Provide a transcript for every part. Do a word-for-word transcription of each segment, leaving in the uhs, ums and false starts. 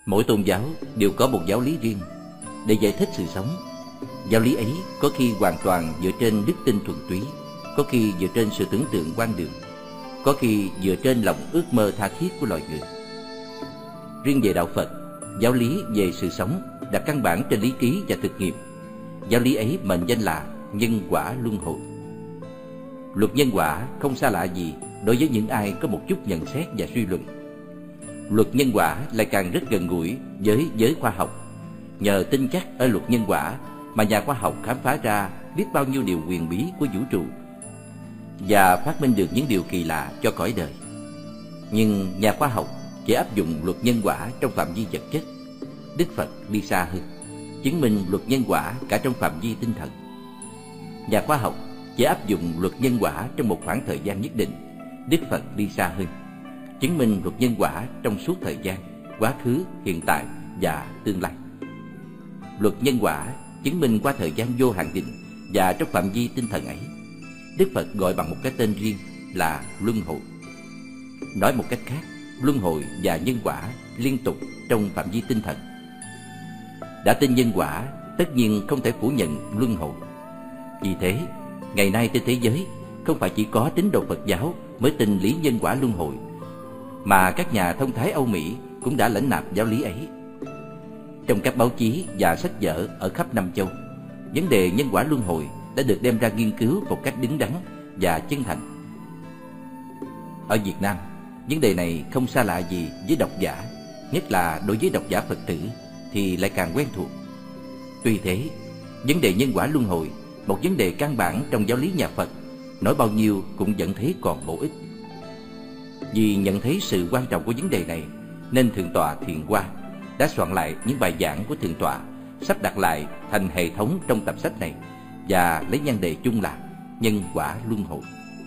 Mỗi tôn giáo đều có một giáo lý riêng để giải thích sự sống. Giáo lý ấy có khi hoàn toàn dựa trên đức tin thuần túy, có khi dựa trên sự tưởng tượng hoang đường, có khi dựa trên lòng ước mơ tha thiết của loài người. Riêng về đạo Phật, giáo lý về sự sống đặt căn bản trên lý trí và thực nghiệm. Giáo lý ấy mệnh danh là nhân quả luân hồi. Luật nhân quả không xa lạ gì đối với những ai có một chút nhận xét và suy luận. Luật nhân quả lại càng rất gần gũi với giới khoa học. Nhờ tin chắc ở luật nhân quả mà nhà khoa học khám phá ra biết bao nhiêu điều huyền bí của vũ trụ và phát minh được những điều kỳ lạ cho cõi đời. Nhưng nhà khoa học chỉ áp dụng luật nhân quả trong phạm vi vật chất. Đức Phật đi xa hơn, chứng minh luật nhân quả cả trong phạm vi tinh thần. Nhà khoa học chỉ áp dụng luật nhân quả trong một khoảng thời gian nhất định. Đức Phật đi xa hơn, chứng minh luật nhân quả trong suốt thời gian, quá khứ, hiện tại và tương lai. Luật nhân quả chứng minh qua thời gian vô hạn định và trong phạm vi tinh thần ấy. Đức Phật gọi bằng một cái tên riêng là luân hồi. Nói một cách khác, luân hồi và nhân quả liên tục trong phạm vi tinh thần. Đã tin nhân quả, tất nhiên không thể phủ nhận luân hồi. Vì thế, ngày nay trên thế giới không phải chỉ có tín đồ Phật giáo mới tin lý nhân quả luân hồi, mà các nhà thông thái Âu Mỹ cũng đã lãnh nạp giáo lý ấy. Trong các báo chí và sách vở ở khắp năm châu, vấn đề nhân quả luân hồi đã được đem ra nghiên cứu một cách đứng đắn và chân thành. Ở Việt Nam, vấn đề này không xa lạ gì với độc giả, nhất là đối với độc giả Phật tử thì lại càng quen thuộc. Tuy thế, vấn đề nhân quả luân hồi, một vấn đề căn bản trong giáo lý nhà Phật, nói bao nhiêu cũng vẫn thấy còn bổ ích. Vì nhận thấy sự quan trọng của vấn đề này, nên Thượng tọa Thiện Hoa đã soạn lại những bài giảng của Thượng tọa, sắp đặt lại thành hệ thống trong tập sách này và lấy nhan đề chung là nhân quả luân hồi.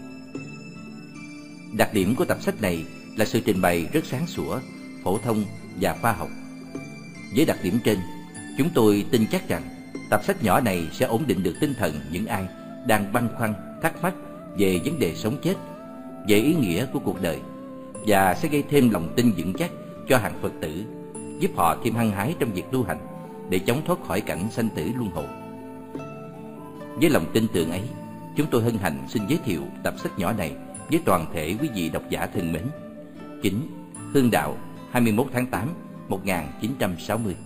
Đặc điểm của tập sách này là sự trình bày rất sáng sủa, phổ thông và khoa học. Với đặc điểm trên, chúng tôi tin chắc rằng tập sách nhỏ này sẽ ổn định được tinh thần những ai đang băn khoăn, thắc mắc về vấn đề sống chết, về ý nghĩa của cuộc đời, và sẽ gây thêm lòng tin vững chắc cho hàng Phật tử, giúp họ thêm hăng hái trong việc tu hành để chống thoát khỏi cảnh sanh tử luân hồi. Với lòng tin tưởng ấy, chúng tôi hân hạnh xin giới thiệu tập sách nhỏ này với toàn thể quý vị độc giả thân mến. Kính Hương Đạo, hai mươi mốt tháng tám một nghìn chín trăm sáu mươi.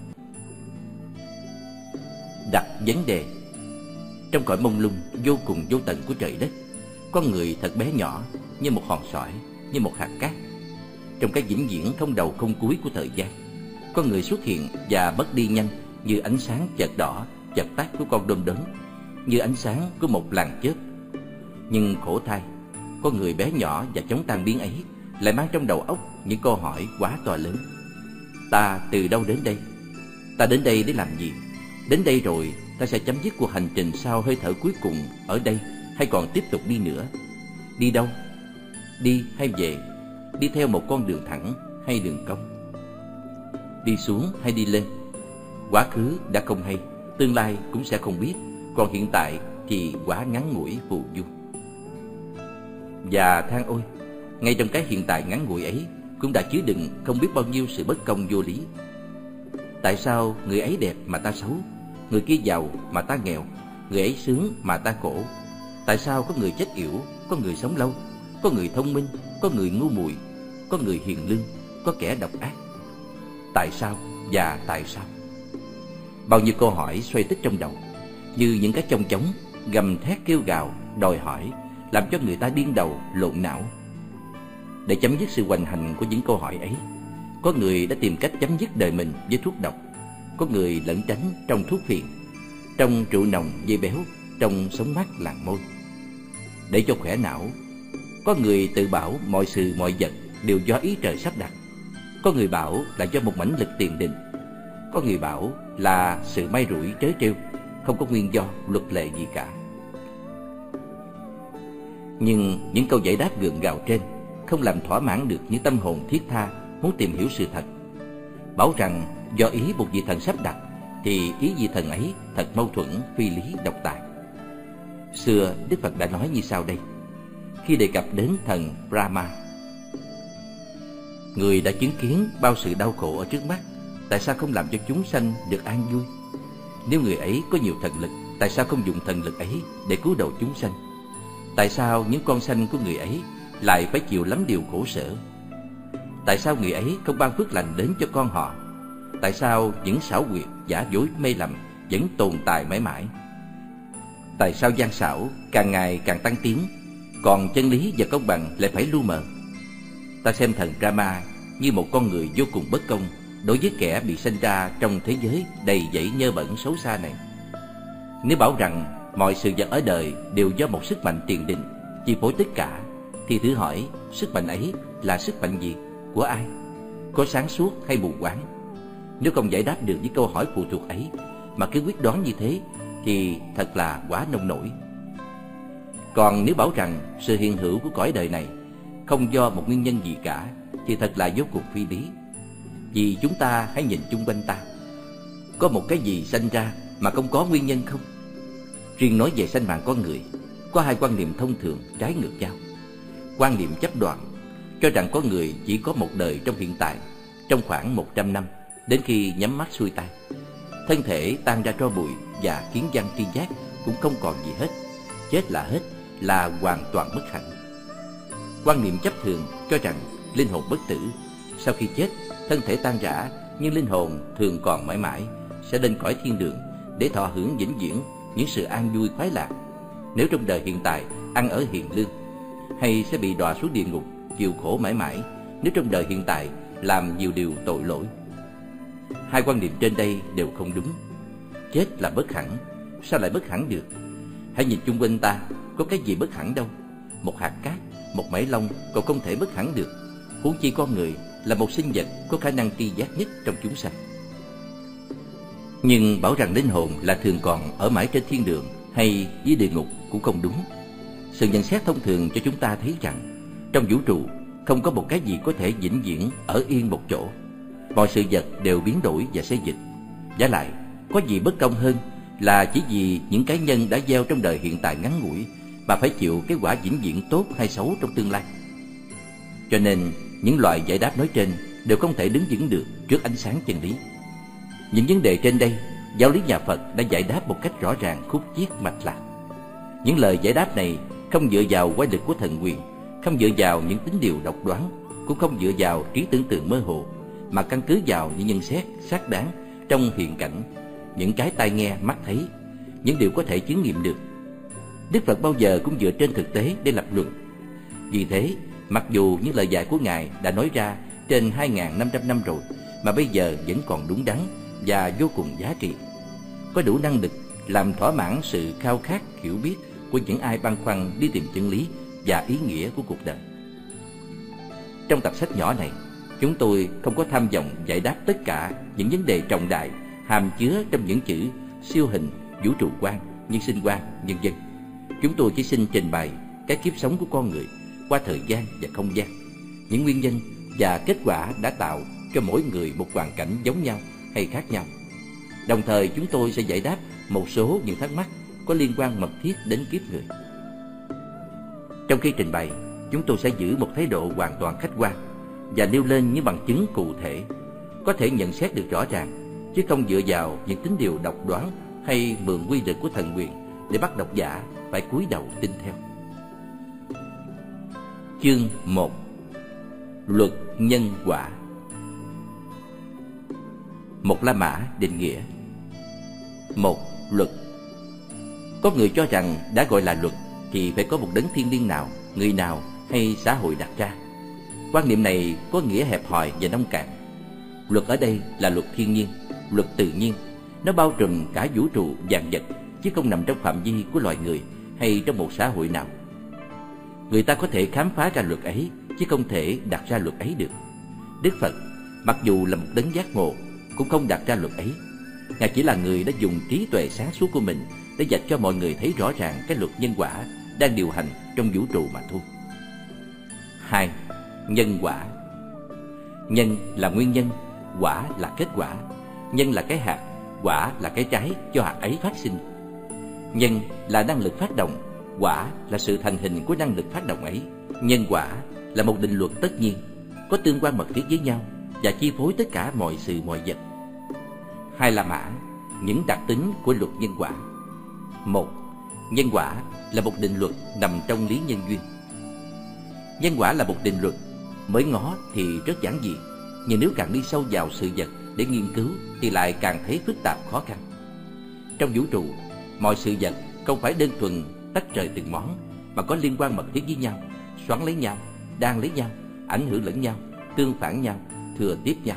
Đặt vấn đề. Trong cõi mông lung vô cùng vô tận của trời đất, con người thật bé nhỏ, như một hòn sỏi, như một hạt cát. Trong cái vĩnh viễn không đầu không cuối của thời gian, con người xuất hiện và mất đi nhanh như ánh sáng chợt đỏ chợt tắt của con đom đóm, như ánh sáng của một làn chớp. Nhưng khổ thay, con người bé nhỏ và chóng tan biến ấy lại mang trong đầu óc những câu hỏi quá to lớn. Ta từ đâu đến đây? Ta đến đây để làm gì? Đến đây rồi, ta sẽ chấm dứt cuộc hành trình sau hơi thở cuối cùng ở đây, hay còn tiếp tục đi nữa? Đi đâu? Đi hay về? Đi theo một con đường thẳng hay đường cong? Đi xuống hay đi lên? Quá khứ đã không hay, tương lai cũng sẽ không biết, còn hiện tại thì quá ngắn ngủi phù du. Và than ôi, ngay trong cái hiện tại ngắn ngủi ấy cũng đã chứa đựng không biết bao nhiêu sự bất công vô lý. Tại sao người ấy đẹp mà ta xấu, người kia giàu mà ta nghèo, người ấy sướng mà ta khổ? Tại sao có người chết yểu, có người sống lâu, có người thông minh, có người ngu muội, có người hiền lương, có kẻ độc ác? Tại sao và tại sao? Bao nhiêu câu hỏi xoay tích trong đầu, như những cái chong chóng gầm thét kêu gào, đòi hỏi, làm cho người ta điên đầu, lộn não. Để chấm dứt sự hoành hành của những câu hỏi ấy, có người đã tìm cách chấm dứt đời mình với thuốc độc, có người lẩn tránh trong thuốc phiện, trong rượu nồng dây béo, trong sống mát làng môi. Để cho khỏe não, có người tự bảo mọi sự mọi vật đều do ý trời sắp đặt, có người bảo là do một mãnh lực tiền định, có người bảo là sự may rủi trớ trêu, không có nguyên do luật lệ gì cả. Nhưng những câu giải đáp gượng gạo trên không làm thỏa mãn được những tâm hồn thiết tha muốn tìm hiểu sự thật. Bảo rằng do ý một vị thần sắp đặt, thì ý vị thần ấy thật mâu thuẫn, phi lý, độc tài. Xưa Đức Phật đã nói như sau đây, khi đề cập đến thần Brahma: người đã chứng kiến bao sự đau khổ ở trước mắt, tại sao không làm cho chúng sanh được an vui? Nếu người ấy có nhiều thần lực, tại sao không dùng thần lực ấy để cứu độ chúng sanh? Tại sao những con sanh của người ấy lại phải chịu lắm điều khổ sở? Tại sao người ấy không ban phước lành đến cho con họ? Tại sao những xảo quyệt, giả dối, mê lầm vẫn tồn tại mãi mãi? Tại sao gian xảo càng ngày càng tăng tiến, còn chân lý và công bằng lại phải lu mờ? Ta xem thần Rama như một con người vô cùng bất công đối với kẻ bị sinh ra trong thế giới đầy dẫy nhơ bẩn xấu xa này. Nếu bảo rằng mọi sự vật ở đời đều do một sức mạnh tiền định chi phối tất cả, thì thử hỏi sức mạnh ấy là sức mạnh gì, của ai, có sáng suốt hay mù quáng? Nếu không giải đáp được những câu hỏi phụ thuộc ấy mà cứ quyết đoán như thế thì thật là quá nông nổi. Còn nếu bảo rằng sự hiện hữu của cõi đời này không do một nguyên nhân gì cả thì thật là vô cùng phi lý. Vì chúng ta hãy nhìn chung quanh ta, có một cái gì sanh ra mà không có nguyên nhân không? Riêng nói về sanh mạng con người, có hai quan niệm thông thường trái ngược nhau. Quan niệm chấp đoạn cho rằng có người chỉ có một đời trong hiện tại, trong khoảng một trăm năm, đến khi nhắm mắt xuôi tay, thân thể tan ra tro bụi và kiến văn tri giác cũng không còn gì hết, chết là hết, là hoàn toàn bất hạnh. Quan niệm chấp thường cho rằng linh hồn bất tử, sau khi chết thân thể tan rã nhưng linh hồn thường còn mãi mãi, sẽ lên cõi thiên đường để thọ hưởng vĩnh viễn những sự an vui khoái lạc, nếu trong đời hiện tại ăn ở hiền lương, hay sẽ bị đọa xuống địa ngục chịu khổ mãi mãi nếu trong đời hiện tại làm nhiều điều tội lỗi. Hai quan niệm trên đây đều không đúng. Chết là bất hẳn, sao lại bất hẳn được? Hãy nhìn chung quanh ta, có cái gì bất hẳn đâu. Một hạt cát, một mảy lông còn không thể bất hẳn được, huống chi con người là một sinh vật có khả năng tri giác nhất trong chúng sanh. Nhưng bảo rằng linh hồn là thường còn ở mãi trên thiên đường hay dưới địa ngục cũng không đúng. Sự nhận xét thông thường cho chúng ta thấy rằng trong vũ trụ không có một cái gì có thể vĩnh viễn ở yên một chỗ. Mọi sự vật đều biến đổi và xê dịch. Vả lại, có gì bất công hơn là chỉ vì những cá nhân đã gieo trong đời hiện tại ngắn ngủi mà phải chịu cái quả vĩnh viễn tốt hay xấu trong tương lai. Cho nên những loại giải đáp nói trên đều không thể đứng vững được trước ánh sáng chân lý. Những vấn đề trên đây, giáo lý nhà Phật đã giải đáp một cách rõ ràng, khúc chiết, mạch lạc. Những lời giải đáp này không dựa vào quái lực của thần quyền, không dựa vào những tín điều độc đoán, cũng không dựa vào trí tưởng tượng mơ hồ, mà căn cứ vào những nhận xét xác đáng trong hiện cảnh, những cái tai nghe, mắt thấy, những điều có thể chứng nghiệm được. Đức Phật bao giờ cũng dựa trên thực tế để lập luận. Vì thế, mặc dù những lời dạy của Ngài đã nói ra trên hai nghìn năm trăm năm rồi, mà bây giờ vẫn còn đúng đắn và vô cùng giá trị, có đủ năng lực làm thỏa mãn sự khao khát hiểu biết của những ai băn khoăn đi tìm chân lý và ý nghĩa của cuộc đời. Trong tập sách nhỏ này, chúng tôi không có tham vọng giải đáp tất cả những vấn đề trọng đại hàm chứa trong những chữ siêu hình, vũ trụ quan, nhân sinh quan, vân vân. Chúng tôi chỉ xin trình bày cái kiếp sống của con người qua thời gian và không gian, những nguyên nhân và kết quả đã tạo cho mỗi người một hoàn cảnh giống nhau hay khác nhau. Đồng thời chúng tôi sẽ giải đáp một số những thắc mắc có liên quan mật thiết đến kiếp người. Trong khi trình bày, chúng tôi sẽ giữ một thái độ hoàn toàn khách quan và nêu lên những bằng chứng cụ thể, có thể nhận xét được rõ ràng, chứ không dựa vào những tín điều độc đoán hay mượn quy lực của thần quyền để bắt độc giả phải cúi đầu tin theo. Chương một. Luật nhân quả. Một La Mã định nghĩa. Một. Luật. Có người cho rằng đã gọi là luật thì phải có một đấng thiên liêng nào, người nào hay xã hội đặt ra. Quan niệm này có nghĩa hẹp hòi và nông cạn. Luật ở đây là luật thiên nhiên, luật tự nhiên. Nó bao trùm cả vũ trụ vạn vật, chứ không nằm trong phạm vi của loài người hay trong một xã hội nào. Người ta có thể khám phá ra luật ấy, chứ không thể đặt ra luật ấy được. Đức Phật, mặc dù là một đấng giác ngộ, cũng không đặt ra luật ấy. Ngài chỉ là người đã dùng trí tuệ sáng suốt của mình để dạy cho mọi người thấy rõ ràng cái luật nhân quả đang điều hành trong vũ trụ mà thôi. Hai. Nhân quả. Nhân là nguyên nhân, quả là kết quả. Nhân là cái hạt, quả là cái trái cho hạt ấy phát sinh. Nhân là năng lực phát động, quả là sự thành hình của năng lực phát động ấy. Nhân quả là một định luật tất nhiên, có tương quan mật thiết với nhau và chi phối tất cả mọi sự mọi vật. Hai La Mã, những đặc tính của luật nhân quả. Một, nhân quả là một định luật nằm trong lý nhân duyên. Nhân quả là một định luật, mới ngó thì rất giản dị, nhưng nếu càng đi sâu vào sự vật để nghiên cứu thì lại càng thấy phức tạp khó khăn. Trong vũ trụ, mọi sự vật không phải đơn thuần tách rời từng món, mà có liên quan mật thiết với nhau, xoắn lấy nhau, đan lấy nhau, ảnh hưởng lẫn nhau, tương phản nhau, thừa tiếp nhau.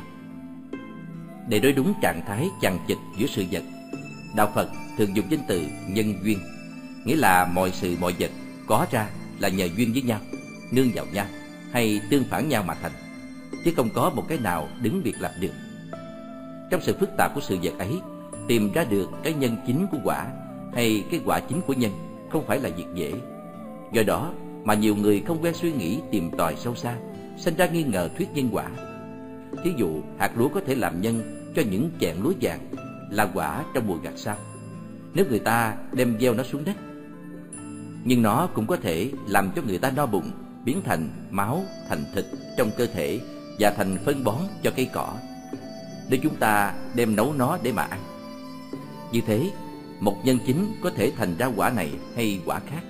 Để nói đúng trạng thái chằng chịt giữa sự vật, đạo Phật thường dùng danh từ nhân duyên, nghĩa là mọi sự mọi vật có ra là nhờ duyên với nhau, nương vào nhau hay tương phản nhau mà thành, chứ không có một cái nào đứng biệt lập được. Trong sự phức tạp của sự vật ấy, tìm ra được cái nhân chính của quả hay cái quả chính của nhân không phải là việc dễ. Do đó mà nhiều người không quen suy nghĩ tìm tòi sâu xa, sinh ra nghi ngờ thuyết nhân quả. Thí dụ, hạt lúa có thể làm nhân cho những chẹn lúa vàng, là quả trong mùa gặt sau, nếu người ta đem gieo nó xuống đất. Nhưng nó cũng có thể làm cho người ta no bụng, biến thành máu, thành thịt trong cơ thể và thành phân bón cho cây cỏ, nếu chúng ta đem nấu nó để mà ăn. Như thế, một nhân chính có thể thành ra quả này hay quả khác.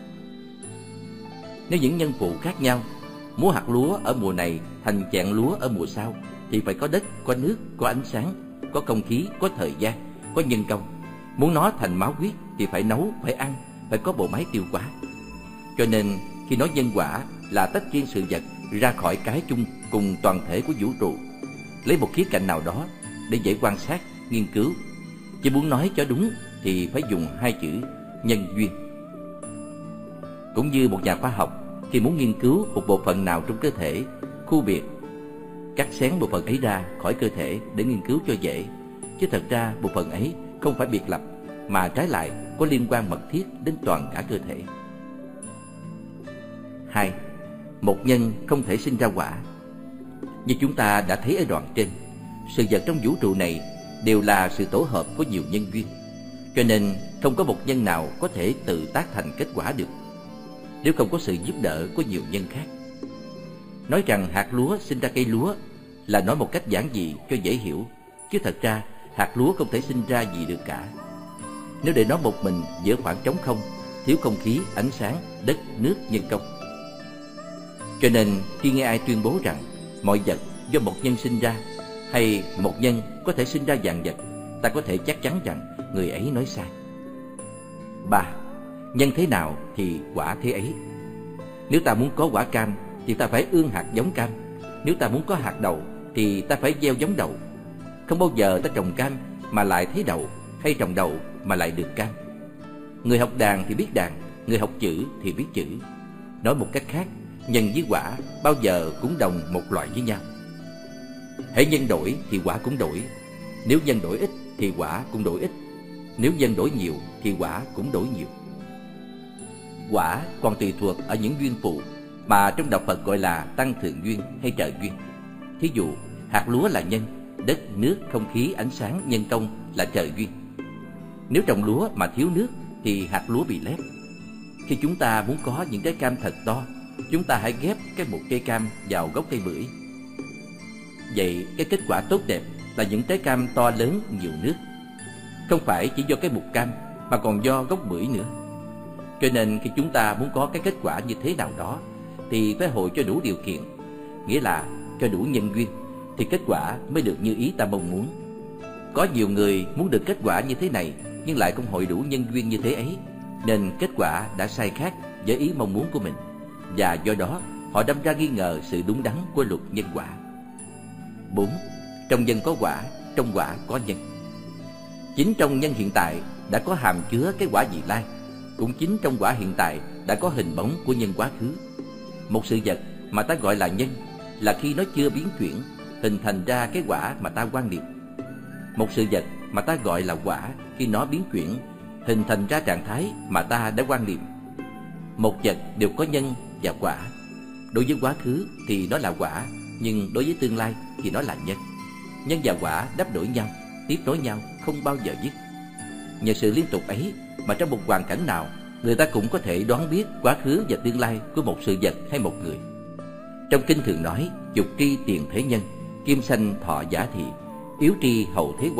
Nếu những nhân phụ khác nhau, muốn hạt lúa ở mùa này thành chẹn lúa ở mùa sau, thì phải có đất, có nước, có ánh sáng, có không khí, có thời gian, có nhân công. Muốn nó thành máu huyết thì phải nấu, phải ăn, phải có bộ máy tiêu hóa. Cho nên khi nói nhân quả là tách riêng sự vật ra khỏi cái chung cùng toàn thể của vũ trụ, lấy một khía cạnh nào đó để dễ quan sát, nghiên cứu. Chỉ muốn nói cho đúng thì phải dùng hai chữ nhân duyên. Cũng như một nhà khoa học khi muốn nghiên cứu một bộ phận nào trong cơ thể, khu biệt, cắt xén bộ phận ấy ra khỏi cơ thể để nghiên cứu cho dễ, chứ thật ra bộ phận ấy không phải biệt lập, mà trái lại có liên quan mật thiết đến toàn cả cơ thể. Hai, một nhân không thể sinh ra quả. Như chúng ta đã thấy ở đoạn trên, sự vật trong vũ trụ này đều là sự tổ hợp của nhiều nhân duyên, cho nên không có một nhân nào có thể tự tác thành kết quả được, nếu không có sự giúp đỡ của nhiều nhân khác. Nói rằng hạt lúa sinh ra cây lúa là nói một cách giản dị cho dễ hiểu, chứ thật ra hạt lúa không thể sinh ra gì được cả. Nếu để nó một mình giữa khoảng trống không, thiếu không khí, ánh sáng, đất, nước, nhân công. Cho nên khi nghe ai tuyên bố rằng mọi vật do một nhân sinh ra, hay một nhân có thể sinh ra vạn vật, ta có thể chắc chắn rằng người ấy nói sai. Ba, nhân thế nào thì quả thế ấy. Nếu ta muốn có quả cam thì ta phải ươm hạt giống cam. Nếu ta muốn có hạt đậu thì ta phải gieo giống đậu. Không bao giờ ta trồng cam mà lại thấy đậu, hay trồng đậu mà lại được cam. Người học đàn thì biết đàn, người học chữ thì biết chữ. Nói một cách khác, nhân với quả bao giờ cũng đồng một loại với nhau. Hễ nhân đổi thì quả cũng đổi. Nếu nhân đổi ít thì quả cũng đổi ít. Nếu nhân đổi nhiều thì quả cũng đổi nhiều. Quả còn tùy thuộc ở những duyên phụ mà trong đạo Phật gọi là tăng thượng duyên hay trợ duyên. Thí dụ, hạt lúa là nhân, đất, nước, không khí, ánh sáng, nhân công là trợ duyên. Nếu trồng lúa mà thiếu nước thì hạt lúa bị lép. Khi chúng ta muốn có những trái cam thật to, chúng ta hãy ghép cái một cây cam vào gốc cây bưởi. Vậy cái kết quả tốt đẹp là những trái cam to lớn, nhiều nước. Không phải chỉ do cái mục cam mà còn do gốc bưởi nữa. Cho nên khi chúng ta muốn có cái kết quả như thế nào đó thì phải hội cho đủ điều kiện, nghĩa là cho đủ nhân duyên thì kết quả mới được như ý ta mong muốn. Có nhiều người muốn được kết quả như thế này nhưng lại không hội đủ nhân duyên như thế ấy, nên kết quả đã sai khác với ý mong muốn của mình, và do đó họ đâm ra nghi ngờ sự đúng đắn của luật nhân quả. Bốn, trong nhân có quả, trong quả có nhân. Chính trong nhân hiện tại đã có hàm chứa cái quả vị lai, cũng chính trong quả hiện tại đã có hình bóng của nhân quá khứ. Một sự vật mà ta gọi là nhân là khi nó chưa biến chuyển, hình thành ra cái quả mà ta quan niệm. Một sự vật mà ta gọi là quả khi nó biến chuyển, hình thành ra trạng thái mà ta đã quan niệm. Một vật đều có nhân và quả. Đối với quá khứ thì nó là quả, nhưng đối với tương lai thì nó là nhân. Nhân và quả đáp đổi nhau, tiếp nối nhau, không bao giờ dứt. Nhờ sự liên tục ấy mà trong một hoàn cảnh nào, người ta cũng có thể đoán biết quá khứ và tương lai của một sự vật hay một người. Trong kinh thường nói: dục tri tiền thế nhân, kim sanh thọ giả thị, yếu tri hậu thế quả,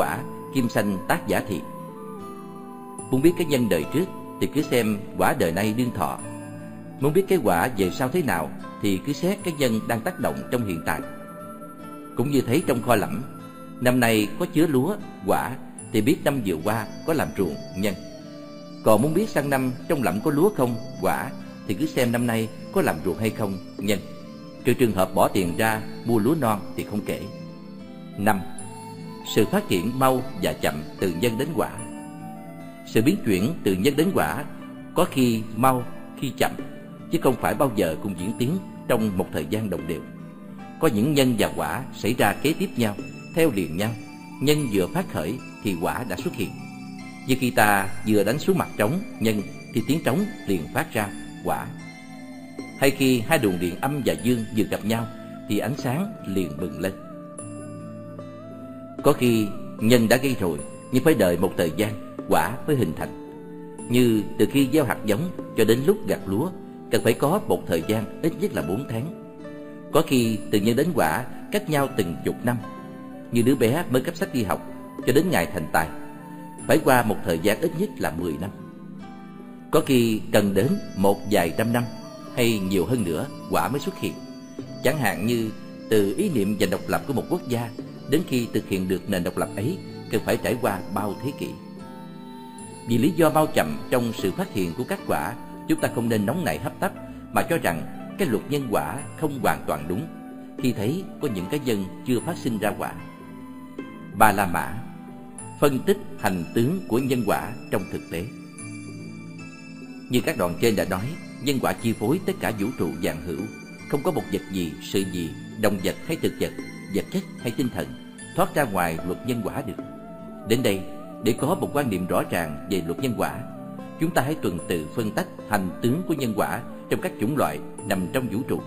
Kim Sanh Tác Giả Thiện. Muốn biết cái nhân đời trước thì cứ xem quả đời nay đương thọ. Muốn biết cái quả về sau thế nào thì cứ xét cái nhân đang tác động trong hiện tại. Cũng như thấy trong kho lẫm, năm nay có chứa lúa, quả thì biết năm vừa qua có làm ruộng, nhân. Còn muốn biết sang năm trong lẫm có lúa không, quả thì cứ xem năm nay có làm ruộng hay không, nhân. Trừ trường hợp bỏ tiền ra mua lúa non thì không kể. Năm. Sự phát triển mau và chậm từ nhân đến quả. Sự biến chuyển từ nhân đến quả có khi mau, khi chậm, chứ không phải bao giờ cùng diễn tiến trong một thời gian đồng đều. Có những nhân và quả xảy ra kế tiếp nhau, theo liền nhau. Nhân vừa phát khởi thì quả đã xuất hiện. Như khi ta vừa đánh xuống mặt trống nhân thì tiếng trống liền phát ra quả. Hay khi hai luồng điện âm và dương vừa gặp nhau thì ánh sáng liền bừng lên. Có khi nhân đã gây rồi, nhưng phải đợi một thời gian quả mới hình thành. Như từ khi gieo hạt giống cho đến lúc gặt lúa cần phải có một thời gian ít nhất là bốn tháng. Có khi từ nhân đến quả cách nhau từng chục năm. Như đứa bé mới cấp sách đi học cho đến ngày thành tài phải qua một thời gian ít nhất là mười năm. Có khi cần đến một vài trăm năm hay nhiều hơn nữa quả mới xuất hiện. Chẳng hạn như từ ý niệm giành độc lập của một quốc gia đến khi thực hiện được nền độc lập ấy cần phải trải qua bao thế kỷ. Vì lý do mau chậm trong sự phát hiện của các quả, chúng ta không nên nóng nảy hấp tấp mà cho rằng cái luật nhân quả không hoàn toàn đúng khi thấy có những cái nhân chưa phát sinh ra quả. Ba La Mã phân tích hành tướng của nhân quả trong thực tế. Như các đoạn trên đã nói, nhân quả chi phối tất cả vũ trụ vạn hữu. Không có một vật gì, sự gì, động vật hay thực vật, vật chất hay tinh thần thoát ra ngoài luật nhân quả được. Đến đây, để có một quan niệm rõ ràng về luật nhân quả, chúng ta hãy tuần tự phân tách hành tướng của nhân quả trong các chủng loại nằm trong vũ trụ.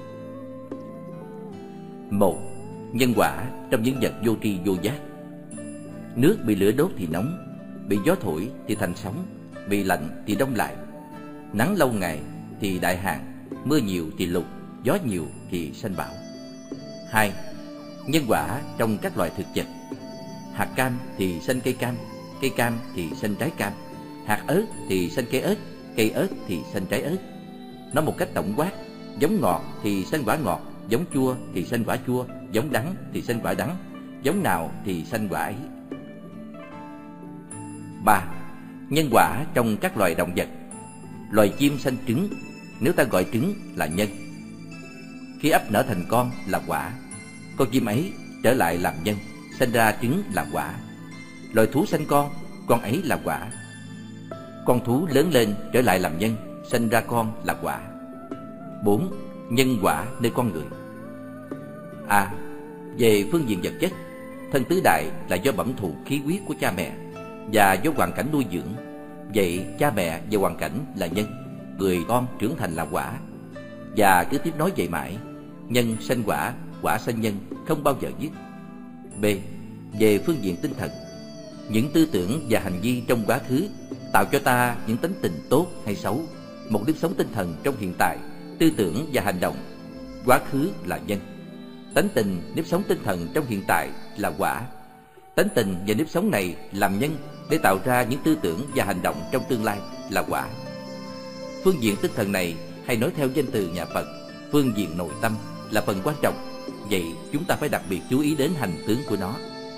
Một. Nhân quả trong những vật vô tri vô giác. Nước bị lửa đốt thì nóng, bị gió thổi thì thành sóng, bị lạnh thì đông lại. Nắng lâu ngày thì đại hạn, mưa nhiều thì lụt, gió nhiều thì sanh bão. Hai. Nhân quả trong các loại thực vật. Hạt cam thì sanh cây cam, cây cam thì sanh trái cam, hạt ớt thì sanh cây ớt, cây ớt thì sanh trái ớt. Nói một cách tổng quát, giống ngọt thì sanh quả ngọt, giống chua thì sanh quả chua, giống đắng thì sanh quả đắng, giống nào thì sanh quả ấy. Ba. Nhân quả trong các loài động vật. Loài chim sanh trứng, nếu ta gọi trứng là nhân. Khi ấp nở thành con là quả, con chim ấy trở lại làm nhân, sanh ra trứng là quả. Loài thú sanh con, con ấy là quả. Con thú lớn lên trở lại làm nhân, sanh ra con là quả. Bốn. Nhân quả nơi con người. A. Về phương diện vật chất, thân tứ đại là do bẩm thụ khí huyết của cha mẹ và do hoàn cảnh nuôi dưỡng. Vậy cha mẹ và hoàn cảnh là nhân, người con trưởng thành là quả. Và cứ tiếp nối vậy mãi, nhân sanh quả, quả sanh nhân, không bao giờ dứt. B. Về phương diện tinh thần, những tư tưởng và hành vi trong quá khứ tạo cho ta những tính tình tốt hay xấu, một nếp sống tinh thần trong hiện tại, tư tưởng và hành động. Quá khứ là nhân, tánh tình, nếp sống tinh thần trong hiện tại là quả. Tánh tình và nếp sống này làm nhân để tạo ra những tư tưởng và hành động trong tương lai là quả. Phương diện tinh thần này, hay nói theo danh từ nhà Phật, phương diện nội tâm là phần quan trọng. Vậy chúng ta phải đặc biệt chú ý đến hành tướng của nó.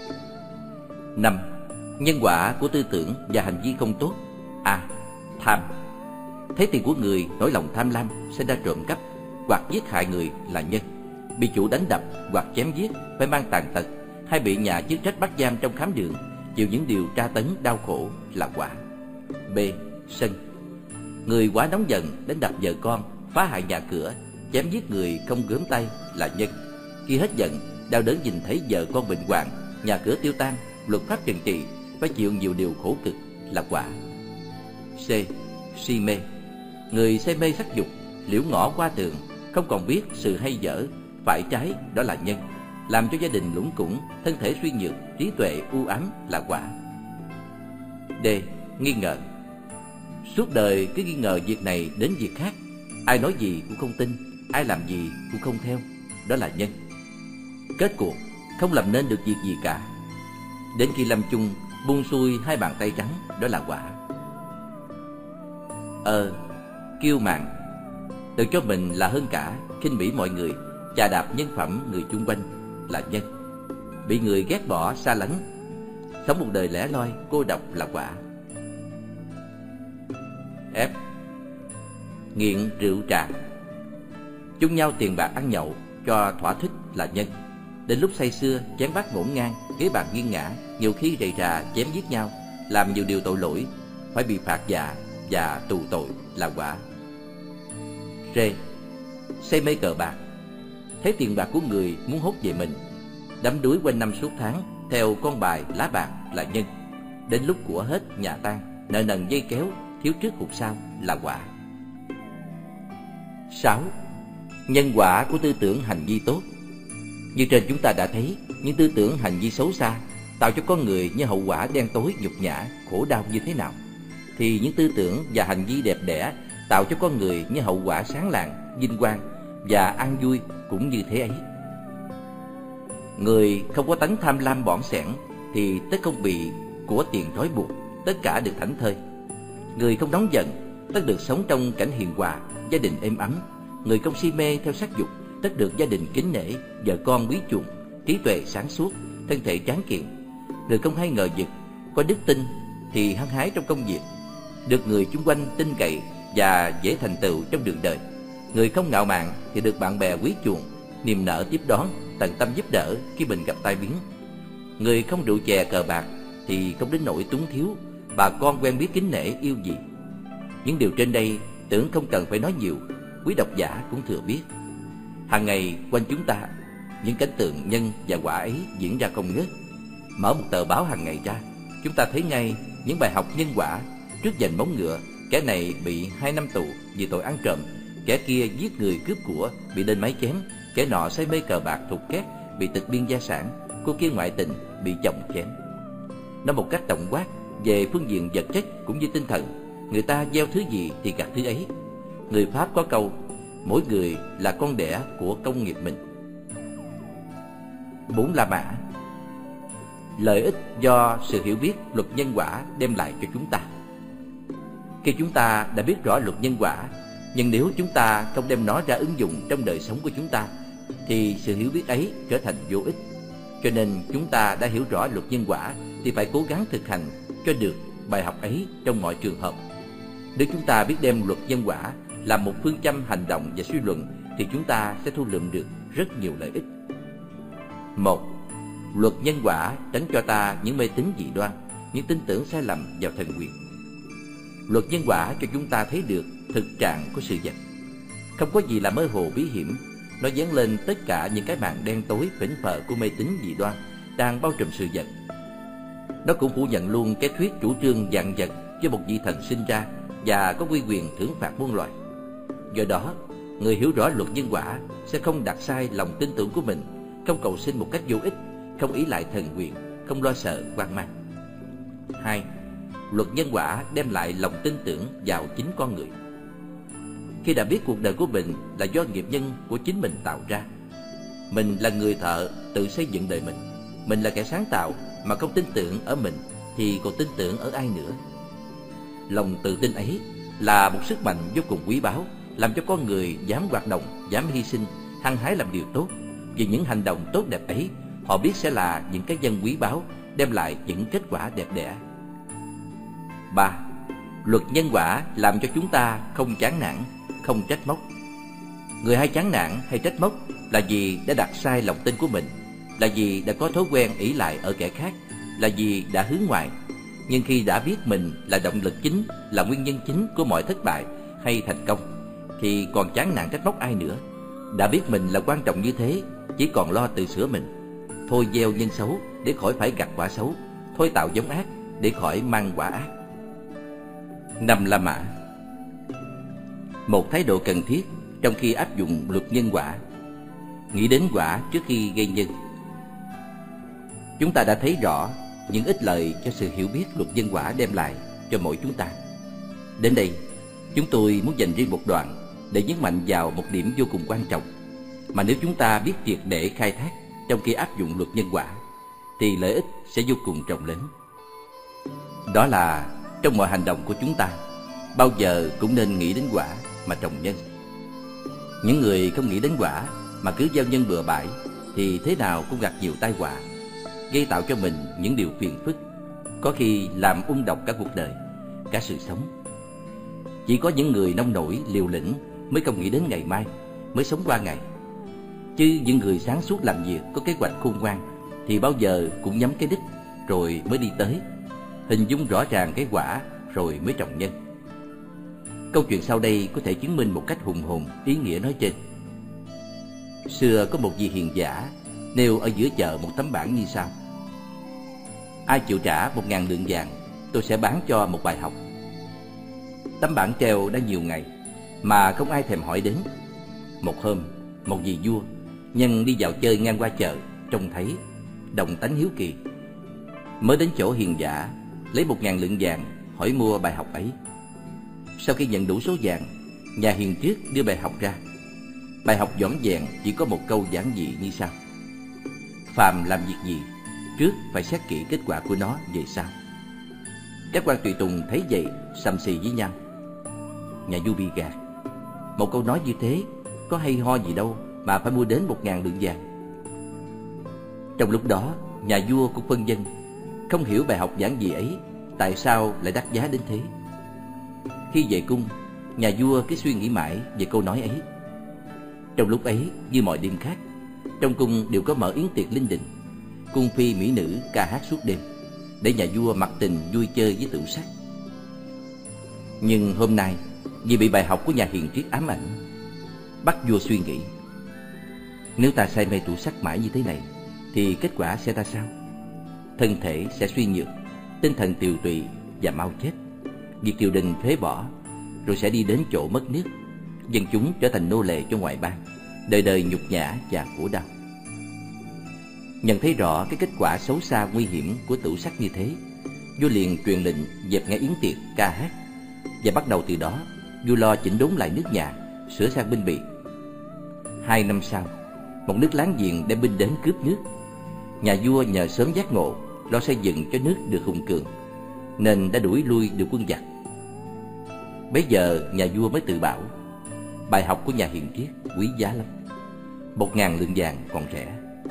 Năm. Nhân quả của tư tưởng và hành vi không tốt. A. Tham. Thấy tiền của người nổi lòng tham lam, sinh ra trộm cắp hoặc giết hại người là nhân. Bị chủ đánh đập hoặc chém giết, phải mang tàn tật, hay bị nhà chức trách bắt giam trong khám đường, chịu những điều tra tấn đau khổ là quả. B. Sân. Người quá nóng giận đánh đập vợ con, phá hại nhà cửa, chém giết người không gớm tay là nhân. Khi hết giận, đau đớn nhìn thấy vợ con bệnh hoạn, nhà cửa tiêu tan, luật pháp trừng trị, phải chịu nhiều điều khổ cực là quả. C. Si mê. Người say mê sắc dục, liễu ngõ qua tường, không còn biết sự hay dở, phải trái, đó là nhân, làm cho gia đình lủng củng, thân thể suy nhược, trí tuệ u ám là quả. D. Nghi ngờ. Suốt đời cứ nghi ngờ việc này đến việc khác, ai nói gì cũng không tin, ai làm gì cũng không theo, đó là nhân. Kết cuộc không làm nên được việc gì cả. Đến khi lâm chung buông xuôi hai bàn tay trắng, đó là quả. Ờ, kiêu mạn, tự cho mình là hơn cả, khinh bỉ mọi người, chà đạp nhân phẩm người chung quanh là nhân. Bị người ghét bỏ xa lánh, sống một đời lẻ loi cô độc là quả. F. Nghiện rượu trà. Chung nhau tiền bạc ăn nhậu cho thỏa thích là nhân. Đến lúc say sưa, chén bát ngổn ngang, ghế bàn nghiêng ngã, nhiều khi rầy rà chém giết nhau, làm nhiều điều tội lỗi, phải bị phạt dạ và tù tội là quả. R. Say mê cờ bạc. Thấy tiền bạc của người muốn hốt về mình, đắm đuối quanh năm suốt tháng theo con bài lá bạc là nhân. Đến lúc của hết nhà tan, nợ nần dây kéo, thiếu trước hụt sau là quả. Sáu. Nhân quả của tư tưởng hành vi tốt. Như trên chúng ta đã thấy, những tư tưởng hành vi xấu xa tạo cho con người những hậu quả đen tối, nhục nhã, khổ đau như thế nào, thì những tư tưởng và hành vi đẹp đẽ tạo cho con người những hậu quả sáng lạng, vinh quang và an vui cũng như thế ấy. Người không có tánh tham lam bỏng sẻn thì tất không bị của tiền trói buộc, tất cả được thảnh thơi. Người không nóng giận, tất được sống trong cảnh hiền hòa, gia đình êm ấm. Người không si mê theo sắc dục, tất được gia đình kính nể, vợ con quý chuộng, trí tuệ sáng suốt, thân thể tráng kiện. Người không hay ngờ vực, có đức tin thì hăng hái trong công việc, được người chung quanh tin cậy và dễ thành tựu trong đường đời. Người không ngạo mạn thì được bạn bè quý chuộng, niềm nở tiếp đón, tận tâm giúp đỡ khi mình gặp tai biến. Người không rượu chè cờ bạc thì không đến nỗi túng thiếu, bà con quen biết kính nể yêu gì. Những điều trên đây tưởng không cần phải nói nhiều, quý độc giả cũng thừa biết. Hàng ngày quanh chúng ta, những cảnh tượng nhân và quả ấy diễn ra không ngớt. Mở một tờ báo hàng ngày ra, chúng ta thấy ngay những bài học nhân quả. Trước giành móng ngựa, kẻ này bị hai năm tù vì tội ăn trộm, kẻ kia giết người cướp của bị lên máy chém, kẻ nọ say mê cờ bạc thục két bị tịch biên gia sản, cô kia ngoại tình bị chồng chém. Nói một cách tổng quát, về phương diện vật chất cũng như tinh thần, người ta gieo thứ gì thì gặt thứ ấy. Người Pháp có câu, mỗi người là con đẻ của công nghiệp mình. Bốn La Mã. Lợi ích do sự hiểu biết luật nhân quả đem lại cho chúng ta. Khi chúng ta đã biết rõ luật nhân quả, nhưng nếu chúng ta không đem nó ra ứng dụng trong đời sống của chúng ta, thì sự hiểu biết ấy trở thành vô ích. Cho nên chúng ta đã hiểu rõ luật nhân quả thì phải cố gắng thực hành cho được bài học ấy trong mọi trường hợp. Nếu chúng ta biết đem luật nhân quả làm một phương châm hành động và suy luận, thì chúng ta sẽ thu lượm được rất nhiều lợi ích. Một. Luật nhân quả tránh cho ta những mê tín dị đoan, những tin tưởng sai lầm vào thần quyền. Luật nhân quả cho chúng ta thấy được thực trạng của sự vật. Không có gì là mơ hồ bí hiểm. Nó dán lên tất cả những cái màn đen tối phỉnh phờ của mê tín dị đoan đang bao trùm sự vật. Nó cũng phủ nhận luôn cái thuyết chủ trương vạn vật cho một vị thần sinh ra và có uy quyền thưởng phạt muôn loài. Do đó, người hiểu rõ luật nhân quả sẽ không đặt sai lòng tin tưởng của mình, không cầu xin một cách vô ích, không ý lại thần quyền, không lo sợ hoang mang. Hai. Luật nhân quả đem lại lòng tin tưởng vào chính con người. Khi đã biết cuộc đời của mình là do nghiệp nhân của chính mình tạo ra, mình là người thợ tự xây dựng đời mình, mình là kẻ sáng tạo mà không tin tưởng ở mình thì còn tin tưởng ở ai nữa. Lòng tự tin ấy là một sức mạnh vô cùng quý báu, làm cho con người dám hoạt động, dám hy sinh, hăng hái làm điều tốt. Vì những hành động tốt đẹp ấy, họ biết sẽ là những cái nhân quý báu, đem lại những kết quả đẹp đẽ. Ba. Luật nhân quả làm cho chúng ta không chán nản, không trách móc. Người hay chán nản hay trách móc là vì đã đặt sai lòng tin của mình, là vì đã có thói quen ỷ lại ở kẻ khác, là vì đã hướng ngoại. Nhưng khi đã biết mình là động lực chính, là nguyên nhân chính của mọi thất bại hay thành công, thì còn chán nản trách móc ai nữa. Đã biết mình là quan trọng như thế, chỉ còn lo tự sửa mình. Thôi gieo nhân xấu để khỏi phải gặt quả xấu, thôi tạo giống ác để khỏi mang quả ác. Năm La Mã. Một thái độ cần thiết trong khi áp dụng luật nhân quả: nghĩ đến quả trước khi gây nhân. Chúng ta đã thấy rõ những ích lợi cho sự hiểu biết luật nhân quả đem lại cho mỗi chúng ta. Đến đây, chúng tôi muốn dành riêng một đoạn để nhấn mạnh vào một điểm vô cùng quan trọng, mà nếu chúng ta biết triệt để khai thác trong khi áp dụng luật nhân quả, thì lợi ích sẽ vô cùng rộng lớn. Đó là trong mọi hành động của chúng ta, bao giờ cũng nên nghĩ đến quả mà trồng nhân. Những người không nghĩ đến quả mà cứ gieo nhân bừa bãi thì thế nào cũng gặp nhiều tai họa, gây tạo cho mình những điều phiền phức, có khi làm ung độc cả cuộc đời, cả sự sống. Chỉ có những người nông nổi, liều lĩnh mới không nghĩ đến ngày mai, mới sống qua ngày. Chứ những người sáng suốt làm việc, có kế hoạch khôn ngoan thì bao giờ cũng nhắm cái đích rồi mới đi tới, hình dung rõ ràng cái quả rồi mới trồng nhân. Câu chuyện sau đây có thể chứng minh một cách hùng hồn ý nghĩa nói trên. Xưa có một vị hiền giả nêu ở giữa chợ một tấm bảng như sau: ai chịu trả một ngàn lượng vàng, tôi sẽ bán cho một bài học. Tấm bảng treo đã nhiều ngày mà không ai thèm hỏi đến. Một hôm, một vị vua nhân đi dạo chơi ngang qua chợ, trông thấy, đồng tánh hiếu kỳ, mới đến chỗ hiền giả lấy một ngàn lượng vàng hỏi mua bài học ấy. Sau khi nhận đủ số vàng, nhà hiền triết đưa bài học ra. Bài học vỏn vẹn chỉ có một câu giản dị như sau: phàm làm việc gì, trước phải xét kỹ kết quả của nó về sau. Các quan tùy tùng thấy vậy sầm xì với nhau. Nhà vua bị gạt. Một câu nói như thế có hay ho gì đâu mà phải mua đến một ngàn lượng vàng. Trong lúc đó, nhà vua cũng phân vân, không hiểu bài học giản dị ấy tại sao lại đắt giá đến thế. Khi về cung, nhà vua cứ suy nghĩ mãi về câu nói ấy. Trong lúc ấy, như mọi đêm khác, trong cung đều có mở yến tiệc linh đình, cung phi mỹ nữ ca hát suốt đêm, để nhà vua mặc tình vui chơi với tửu sắc. Nhưng hôm nay, vì bị bài học của nhà hiền triết ám ảnh, bắt vua suy nghĩ. Nếu ta say mê tửu sắc mãi như thế này, thì kết quả sẽ ra sao? Thân thể sẽ suy nhược, tinh thần tiều tụy và mau chết. Việc triều đình phế bỏ, rồi sẽ đi đến chỗ mất nước, dân chúng trở thành nô lệ cho ngoại bang, đời đời nhục nhã và khổ đau. Nhận thấy rõ cái kết quả xấu xa nguy hiểm của tửu sắc như thế, vua liền truyền lệnh dẹp ngay yến tiệc ca hát, và bắt đầu từ đó vua lo chỉnh đốn lại nước nhà, sửa sang binh bị. Hai năm sau, một nước láng giềng đem binh đến cướp nước. Nhà vua nhờ sớm giác ngộ, lo xây dựng cho nước được hùng cường, nên đã đuổi lui được quân giặc. Bấy giờ nhà vua mới tự bảo, bài học của nhà hiền triết quý giá lắm, một ngàn lượng vàng còn rẻ.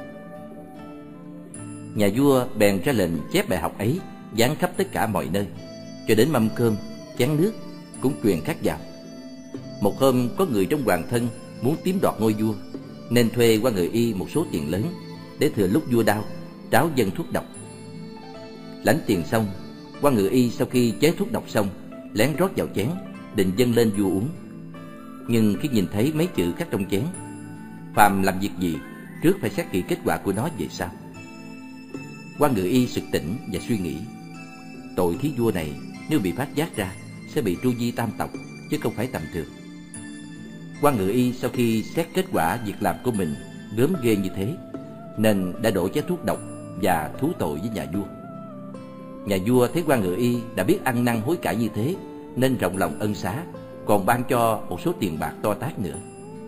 Nhà vua bèn ra lệnh chép bài học ấy, dán khắp tất cả mọi nơi, cho đến mâm cơm, chén nước cũng truyền khắc vào. Một hôm có người trong hoàng thân muốn chiếm đoạt ngôi vua, nên thuê qua người y một số tiền lớn, để thừa lúc vua đau tráo dâng thuốc độc. Lãnh tiền xong, qua người y sau khi chế thuốc độc xong, lén rót vào chén, định dâng lên vua uống. Nhưng khi nhìn thấy mấy chữ khắc trong chén: phàm làm việc gì, trước phải xét kỹ kết quả của nó về sau, qua người y sực tỉnh và suy nghĩ, tội thí vua này nếu bị phát giác ra sẽ bị tru di tam tộc, chứ không phải tầm thường. Qua người y sau khi xét kết quả việc làm của mình gớm ghê như thế, nên đã đổ chén thuốc độc và thú tội với nhà vua. Nhà vua thấy quan ngự y đã biết ăn năn hối cải như thế, nên rộng lòng ân xá, còn ban cho một số tiền bạc to tát nữa.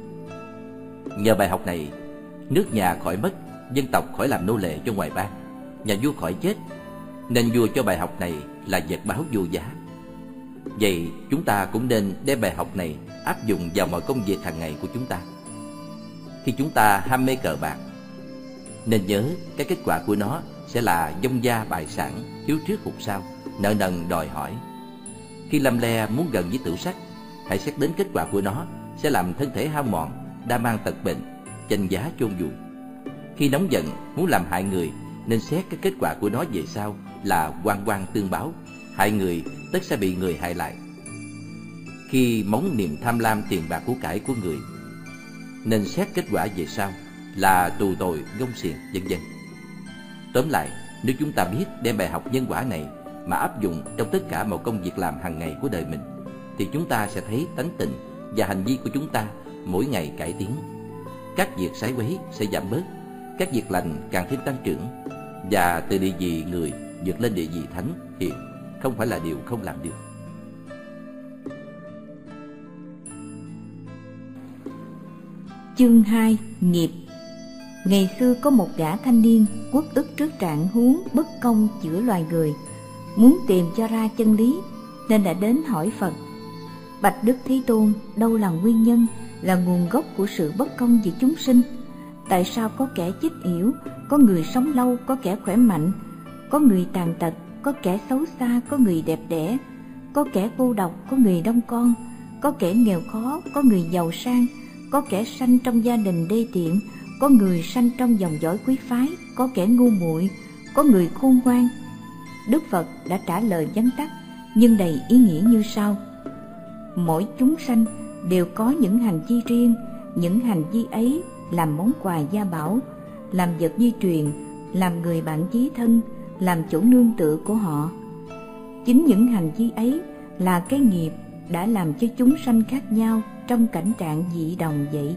Nhờ bài học này, nước nhà khỏi mất, dân tộc khỏi làm nô lệ cho ngoại bang, nhà vua khỏi chết, nên vua cho bài học này là vật báo vô giá. Vậy chúng ta cũng nên đem bài học này áp dụng vào mọi công việc hàng ngày của chúng ta. Khi chúng ta ham mê cờ bạc, nên nhớ cái kết quả của nó sẽ là vong gia bại sản, hiếu trước hụt sau, nợ nần đòi hỏi. Khi lăm le muốn gần với tửu sắc, hãy xét đến kết quả của nó sẽ làm thân thể hao mòn, đa mang tật bệnh, danh giá chôn vùi. Khi nóng giận muốn làm hại người, nên xét cái kết quả của nó về sau là oan oan tương báo, hại người tất sẽ bị người hại lại. Khi móng niềm tham lam tiền bạc của cải của người, nên xét kết quả về sau là tù tội, gông xiềng, vân vân. Tóm lại, nếu chúng ta biết đem bài học nhân quả này mà áp dụng trong tất cả mọi công việc làm hàng ngày của đời mình, thì chúng ta sẽ thấy tánh tình và hành vi của chúng ta mỗi ngày cải tiến. Các việc sái quấy sẽ giảm bớt, các việc lành càng thêm tăng trưởng, và từ địa vị người vượt lên địa vị thánh hiền không phải là điều không làm được. Chương hai. Nghiệp. Ngày xưa có một gã thanh niên uất ức trước trạng huống bất công giữa loài người. muốn tìm cho ra chân lý nên đã đến hỏi Phật: Bạch Đức Thế Tôn, đâu là nguyên nhân, là nguồn gốc của sự bất công giữa chúng sinh? Tại sao có kẻ chết yểu, có người sống lâu, có kẻ khỏe mạnh, có người tàn tật, có kẻ xấu xa, có người đẹp đẽ, có kẻ cô độc, có người đông con, có kẻ nghèo khó, có người giàu sang, có kẻ sanh trong gia đình đê tiện, có người sanh trong dòng dõi quý phái, có kẻ ngu muội, có người khôn ngoan? Đức Phật đã trả lời vắn tắt nhưng đầy ý nghĩa như sau: mỗi chúng sanh đều có những hành vi riêng, những hành vi ấy làm món quà gia bảo, làm vật di truyền, làm người bạn chí thân, làm chỗ nương tựa của họ. Chính những hành vi ấy là cái nghiệp đã làm cho chúng sanh khác nhau trong cảnh trạng dị đồng vậy.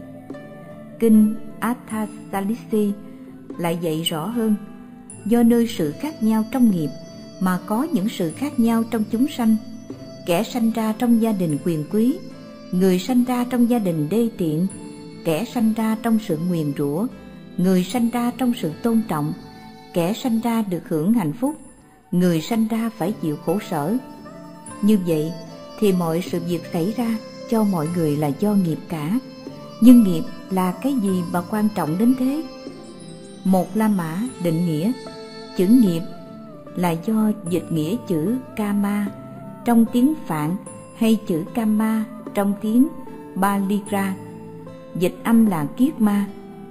Kinh Athasalisi lại dạy rõ hơn: do nơi sự khác nhau trong nghiệp mà có những sự khác nhau trong chúng sanh. Kẻ sanh ra trong gia đình quyền quý, người sanh ra trong gia đình đê tiện, kẻ sanh ra trong sự nguyền rủa, người sanh ra trong sự tôn trọng, kẻ sanh ra được hưởng hạnh phúc, người sanh ra phải chịu khổ sở. Như vậy thì mọi sự việc xảy ra cho mọi người là do nghiệp cả. Nhưng nghiệp là cái gì mà quan trọng đến thế? Một La Mã định nghĩa chữ nghiệp là do dịch nghĩa chữ Kama trong tiếng Phạn hay chữ Kama trong tiếng Balira, dịch âm là kiết ma.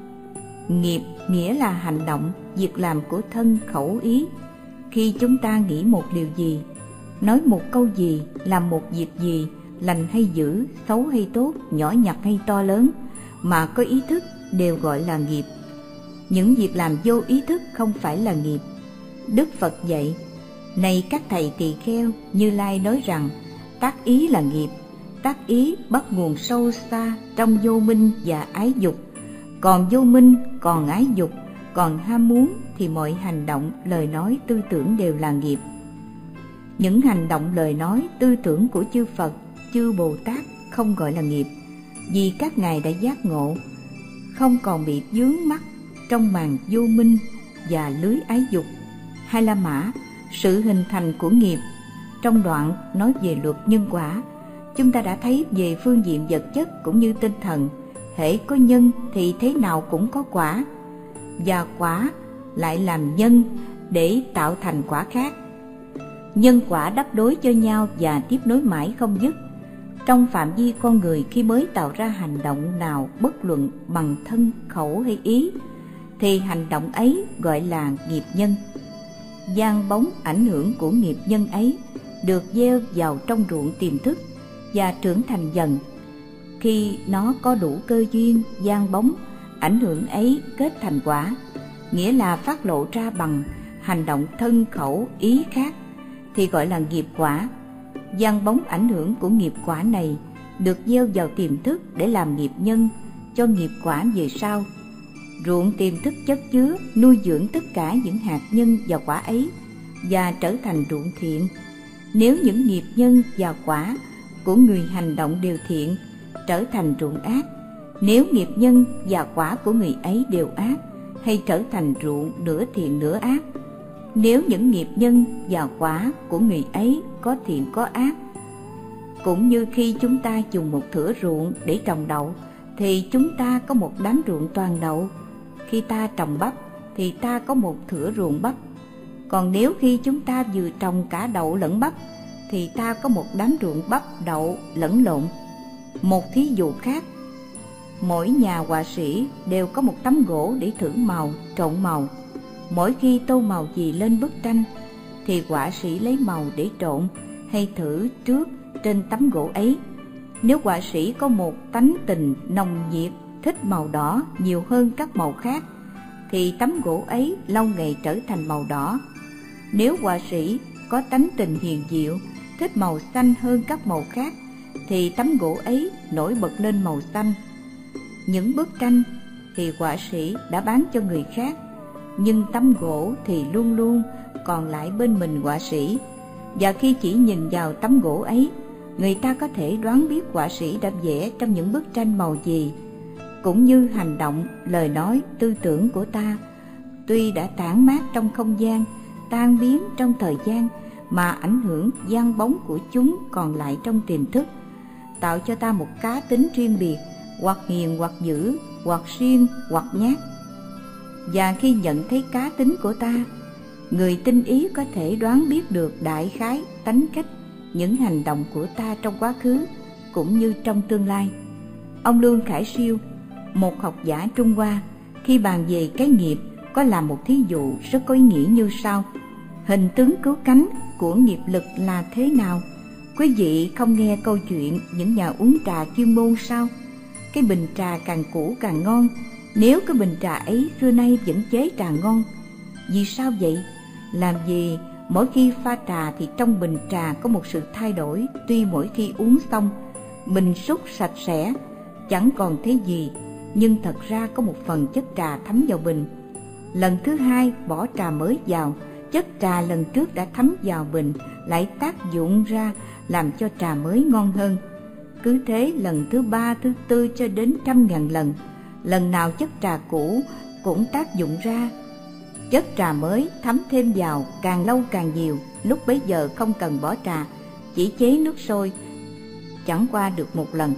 Nghiệp nghĩa là hành động, việc làm của thân, khẩu, ý. Khi chúng ta nghĩ một điều gì, nói một câu gì, làm một việc gì, lành hay dữ, xấu hay tốt, nhỏ nhặt hay to lớn, mà có ý thức đều gọi là nghiệp. Những việc làm vô ý thức không phải là nghiệp. Đức Phật dạy: này các thầy tỳ kheo, Như Lai nói rằng tác ý là nghiệp. Tác ý bắt nguồn sâu xa trong vô minh và ái dục. Còn vô minh, còn ái dục, còn ham muốn thì mọi hành động, lời nói, tư tưởng đều là nghiệp. Những hành động, lời nói, tư tưởng của chư Phật, chư Bồ Tát không gọi là nghiệp, vì các ngài đã giác ngộ, không còn bị vướng mắc trong màn vô minh và lưới ái dục. Hay La Mã, sự hình thành của nghiệp. Trong đoạn nói về luật nhân quả, chúng ta đã thấy về phương diện vật chất cũng như tinh thần, hễ có nhân thì thế nào cũng có quả, và quả lại làm nhân để tạo thành quả khác. Nhân quả đắp đối cho nhau và tiếp nối mãi không dứt. Trong phạm vi con người, khi mới tạo ra hành động nào, bất luận bằng thân, khẩu hay ý, thì hành động ấy gọi là nghiệp nhân. Giăng bóng ảnh hưởng của nghiệp nhân ấy được gieo vào trong ruộng tiềm thức và trưởng thành dần. Khi nó có đủ cơ duyên, giăng bóng ảnh hưởng ấy kết thành quả, nghĩa là phát lộ ra bằng hành động thân, khẩu, ý khác, thì gọi là nghiệp quả. Giăng bóng ảnh hưởng của nghiệp quả này được gieo vào tiềm thức để làm nghiệp nhân cho nghiệp quả về sau. Ruộng tiềm thức chất chứa, nuôi dưỡng tất cả những hạt nhân và quả ấy và trở thành ruộng thiện. Nếu những nghiệp nhân và quả của người hành động đều thiện, trở thành ruộng ác. Nếu nghiệp nhân và quả của người ấy đều ác, hay trở thành ruộng nửa thiện nửa ác. Nếu những nghiệp nhân và quả của người ấy có thiện có ác, cũng như khi chúng ta dùng một thửa ruộng để trồng đậu, thì chúng ta có một đám ruộng toàn đậu. Khi ta trồng bắp thì ta có một thửa ruộng bắp. Còn nếu khi chúng ta vừa trồng cả đậu lẫn bắp thì ta có một đám ruộng bắp, đậu lẫn lộn. Một thí dụ khác, mỗi nhà họa sĩ đều có một tấm gỗ để thử màu, trộn màu. Mỗi khi tô màu gì lên bức tranh thì họa sĩ lấy màu để trộn hay thử trước trên tấm gỗ ấy. Nếu họa sĩ có một tánh tình nồng nhiệt, thích màu đỏ nhiều hơn các màu khác, thì tấm gỗ ấy lâu ngày trở thành màu đỏ. Nếu họa sĩ có tánh tình hiền diệu, thích màu xanh hơn các màu khác, thì tấm gỗ ấy nổi bật lên màu xanh. Những bức tranh thì họa sĩ đã bán cho người khác, nhưng tấm gỗ thì luôn luôn còn lại bên mình họa sĩ. Và khi chỉ nhìn vào tấm gỗ ấy, người ta có thể đoán biết họa sĩ đã vẽ trong những bức tranh màu gì. Cũng như hành động, lời nói, tư tưởng của ta, tuy đã tản mát trong không gian, tan biến trong thời gian, mà ảnh hưởng giăng bóng của chúng còn lại trong tiềm thức, tạo cho ta một cá tính riêng biệt, hoặc hiền hoặc dữ, hoặc siêng hoặc nhát. Và khi nhận thấy cá tính của ta, người tinh ý có thể đoán biết được đại khái tánh cách, những hành động của ta trong quá khứ cũng như trong tương lai. Ông Lương Khải Siêu, một học giả Trung Hoa, khi bàn về cái nghiệp có làm một thí dụ rất có ý nghĩa như sau: hình tướng cứu cánh của nghiệp lực là thế nào? Quý vị không nghe câu chuyện những nhà uống trà chuyên môn sao? Cái bình trà càng cũ càng ngon, nếu cái bình trà ấy xưa nay vẫn chế trà ngon. Vì sao vậy? Làm gì mỗi khi pha trà thì trong bình trà có một sự thay đổi, tuy mỗi khi uống xong bình súc sạch sẽ, chẳng còn thấy gì, nhưng thật ra có một phần chất trà thấm vào bình. Lần thứ hai bỏ trà mới vào, chất trà lần trước đã thấm vào bình lại tác dụng ra làm cho trà mới ngon hơn. Cứ thế lần thứ ba, thứ tư cho đến trăm ngàn lần, lần nào chất trà cũ cũng tác dụng ra. Chất trà mới thấm thêm vào càng lâu càng nhiều, lúc bấy giờ không cần bỏ trà, chỉ chế nước sôi, chẳng qua được một lần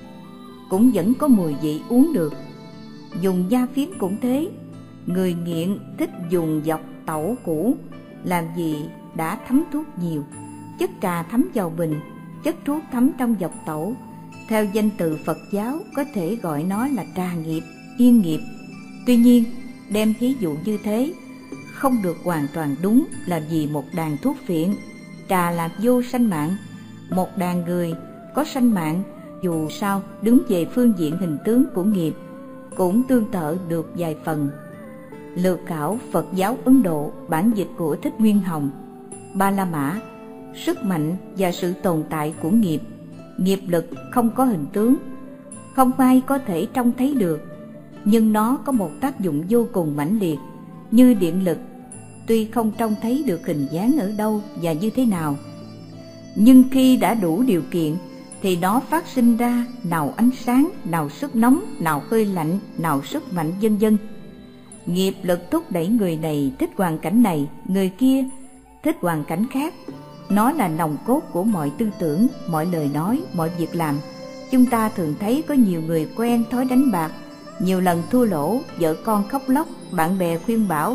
cũng vẫn có mùi vị uống được. Dùng da phiến cũng thế, người nghiện thích dùng dọc tẩu cũ, làm gì đã thấm thuốc nhiều, chất trà thấm vào bình, chất thuốc thấm trong dọc tẩu. Theo danh từ Phật giáo có thể gọi nó là trà nghiệp, yên nghiệp. Tuy nhiên, đem thí dụ như thế không được hoàn toàn đúng, là vì một đàn thuốc phiện, trà là vô sanh mạng, một đàn người có sanh mạng. Dù sao, đứng về phương diện hình tướng của nghiệp cũng tương tự được vài phần. Lược khảo Phật giáo Ấn Độ, bản dịch của Thích Nguyên Hồng. Ba La Mã, sức mạnh và sự tồn tại của nghiệp. Nghiệp lực không có hình tướng, không ai có thể trông thấy được, nhưng nó có một tác dụng vô cùng mãnh liệt, như điện lực. Tuy không trông thấy được hình dáng ở đâu và như thế nào, nhưng khi đã đủ điều kiện thì nó phát sinh ra nào ánh sáng, nào sức nóng, nào hơi lạnh, nào sức mạnh, vân vân. Nghiệp lực thúc đẩy người này thích hoàn cảnh này, người kia thích hoàn cảnh khác. Nó là nòng cốt của mọi tư tưởng, mọi lời nói, mọi việc làm. Chúng ta thường thấy có nhiều người quen thói đánh bạc, nhiều lần thua lỗ, vợ con khóc lóc, bạn bè khuyên bảo,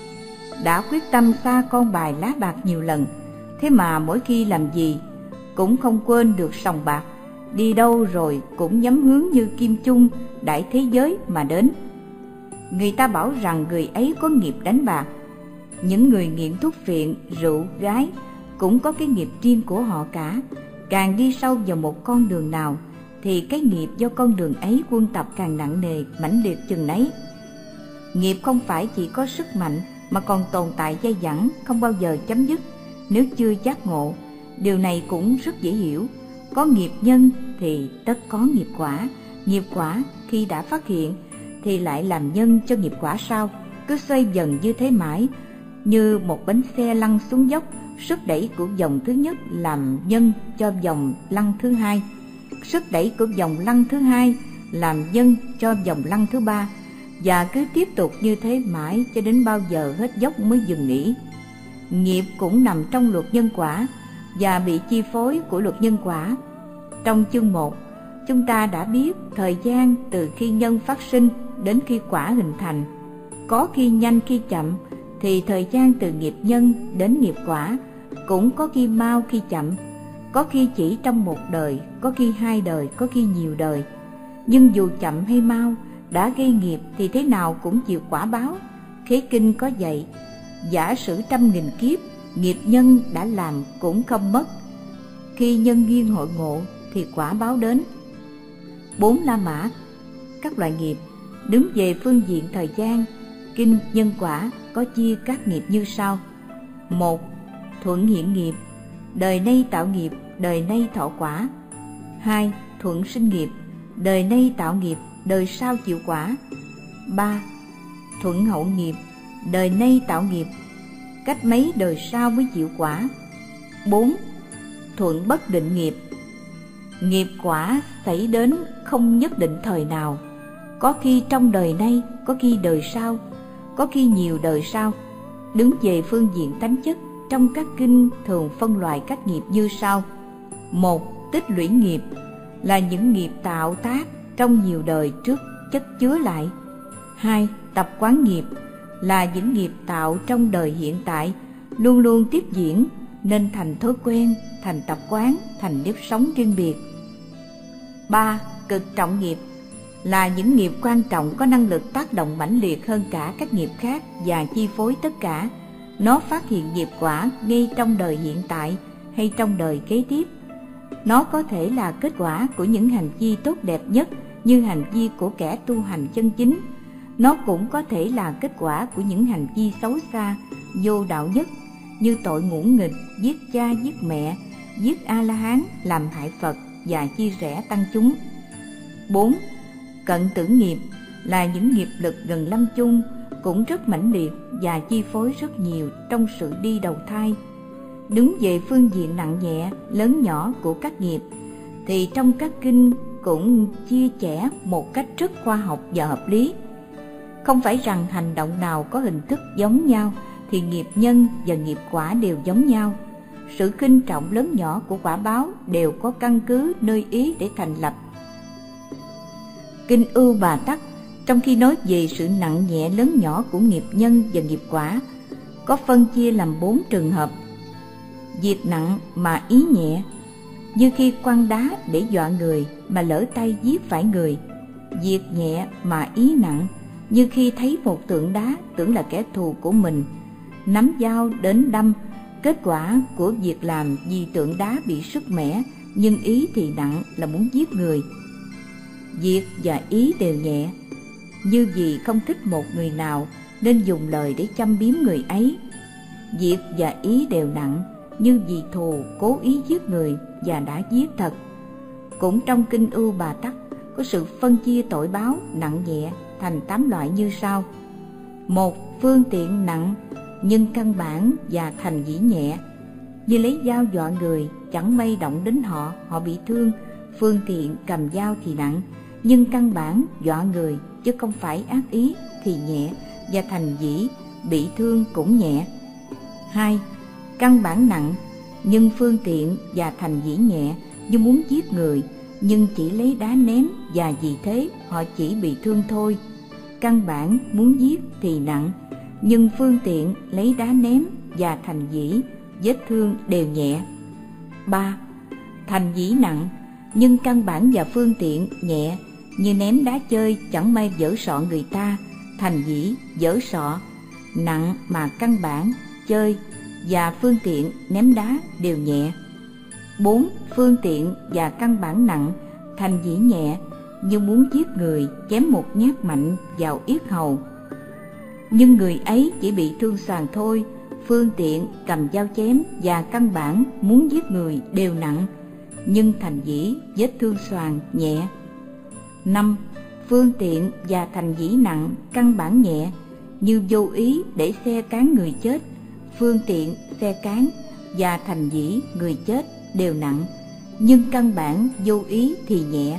đã quyết tâm xa con bài lá bạc nhiều lần, thế mà mỗi khi làm gì cũng không quên được sòng bạc, đi đâu rồi cũng nhắm hướng như kim chung đại thế giới mà đến. Người ta bảo rằng người ấy có nghiệp đánh bạc. Những người nghiện thuốc phiện, rượu, gái cũng có cái nghiệp riêng của họ cả. Càng đi sâu vào một con đường nào thì cái nghiệp do con đường ấy quân tập càng nặng nề, mãnh liệt chừng nấy. Nghiệp không phải chỉ có sức mạnh mà còn tồn tại dai dẳng, không bao giờ chấm dứt nếu chưa giác ngộ. Điều này cũng rất dễ hiểu. Có nghiệp nhân thì tất có nghiệp quả. Nghiệp quả khi đã phát hiện thì lại làm nhân cho nghiệp quả sau, cứ xoay dần như thế mãi, như một bánh xe lăn xuống dốc. Sức đẩy của dòng thứ nhất làm nhân cho dòng lăn thứ hai, sức đẩy của dòng lăn thứ hai làm nhân cho dòng lăn thứ ba, và cứ tiếp tục như thế mãi cho đến bao giờ hết dốc mới dừng nghỉ. Nghiệp cũng nằm trong luật nhân quả và bị chi phối của luật nhân quả. Trong chương một, chúng ta đã biết thời gian từ khi nhân phát sinh đến khi quả hình thành. Có khi nhanh khi chậm, thì thời gian từ nghiệp nhân đến nghiệp quả cũng có khi mau khi chậm, có khi chỉ trong một đời, có khi hai đời, có khi nhiều đời. Nhưng dù chậm hay mau, đã gây nghiệp thì thế nào cũng chịu quả báo. Khế Kinh có dạy, giả sử trăm nghìn kiếp, nghiệp nhân đã làm cũng không mất. Khi nhân duyên hội ngộ thì quả báo đến. Bốn La Mã, các loại nghiệp. Đứng về phương diện thời gian, Kinh Nhân Quả có chia các nghiệp như sau. Một, thuận hiện nghiệp, đời nay tạo nghiệp, đời nay thọ quả. Hai, thuận sinh nghiệp, đời nay tạo nghiệp, đời sau chịu quả. Ba, thuận hậu nghiệp, đời nay tạo nghiệp, cách mấy đời sau mới chịu quả. Bốn, thuận bất định nghiệp, nghiệp quả xảy đến không nhất định thời nào, có khi trong đời nay, có khi đời sau, có khi nhiều đời sau. Đứng về phương diện tánh chất, trong các kinh thường phân loại các nghiệp như sau. Một, tích lũy nghiệp là những nghiệp tạo tác trong nhiều đời trước chất chứa lại. Hai, tập quán nghiệp là những nghiệp tạo trong đời hiện tại luôn luôn tiếp diễn nên thành thói quen, thành tập quán, thành nếp sống riêng biệt. Ba, cực trọng nghiệp là những nghiệp quan trọng có năng lực tác động mãnh liệt hơn cả các nghiệp khác và chi phối tất cả. Nó phát hiện nghiệp quả ngay trong đời hiện tại hay trong đời kế tiếp. Nó có thể là kết quả của những hành vi tốt đẹp nhất như hành vi của kẻ tu hành chân chính. Nó cũng có thể là kết quả của những hành vi xấu xa, vô đạo nhất như tội ngỗ nghịch, giết cha giết mẹ, giết A-la-hán, làm hại Phật và chia rẽ tăng chúng. Bốn, cận tử nghiệp là những nghiệp lực gần lâm chung, cũng rất mãnh liệt và chi phối rất nhiều trong sự đi đầu thai. Đứng về phương diện nặng nhẹ, lớn nhỏ của các nghiệp, thì trong các kinh cũng chia sẻ một cách rất khoa học và hợp lý. Không phải rằng hành động nào có hình thức giống nhau thì nghiệp nhân và nghiệp quả đều giống nhau. Sự khinh trọng lớn nhỏ của quả báo đều có căn cứ nơi ý để thành lập. Kinh Ưu Bà Tắc trong khi nói về sự nặng nhẹ lớn nhỏ của nghiệp nhân và nghiệp quả có phân chia làm bốn trường hợp. Việc nặng mà ý nhẹ, như khi quăng đá để dọa người mà lỡ tay giết phải người. Việc nhẹ mà ý nặng, như khi thấy một tượng đá tưởng là kẻ thù của mình, nắm dao đến đâm. Kết quả của việc làm vì tượng đá bị sứt mẻ, nhưng ý thì nặng là muốn giết người. Việc và ý đều nhẹ, như vì không thích một người nào nên dùng lời để châm biếm người ấy. Việc và ý đều nặng, như vì thù cố ý giết người và đã giết thật. Cũng trong kinh Ưu Bà Tắc có sự phân chia tội báo nặng nhẹ thành tám loại như sau. Một, phương tiện nặng nhưng căn bản và thành dĩ nhẹ, như lấy dao dọa người, chẳng may động đến họ, họ bị thương. Phương tiện cầm dao thì nặng, nhưng căn bản dọa người chứ không phải ác ý thì nhẹ, và thành dĩ bị thương cũng nhẹ. Hai, căn bản nặng nhưng phương tiện và thành dĩ nhẹ, như muốn giết người nhưng chỉ lấy đá ném và vì thế họ chỉ bị thương thôi. Căn bản muốn giết thì nặng, nhưng phương tiện lấy đá ném và thành dĩ vết thương đều nhẹ. Ba, thành dĩ nặng nhưng căn bản và phương tiện nhẹ, như ném đá chơi chẳng may vỡ sọ người ta, thành dĩ vỡ sọ. Nặng mà căn bản chơi và phương tiện ném đá đều nhẹ. Bốn, phương tiện và căn bản nặng, thành dĩ nhẹ, như muốn giết người chém một nhát mạnh vào yết hầu, nhưng người ấy chỉ bị thương xoàng thôi. Phương tiện cầm dao chém và căn bản muốn giết người đều nặng, nhưng thành dĩ vết thương xoàng nhẹ. Năm, phương tiện và thành dĩ nặng, căn bản nhẹ, như vô ý để xe cán người chết. Phương tiện xe cán và thành dĩ người chết đều nặng, nhưng căn bản vô ý thì nhẹ.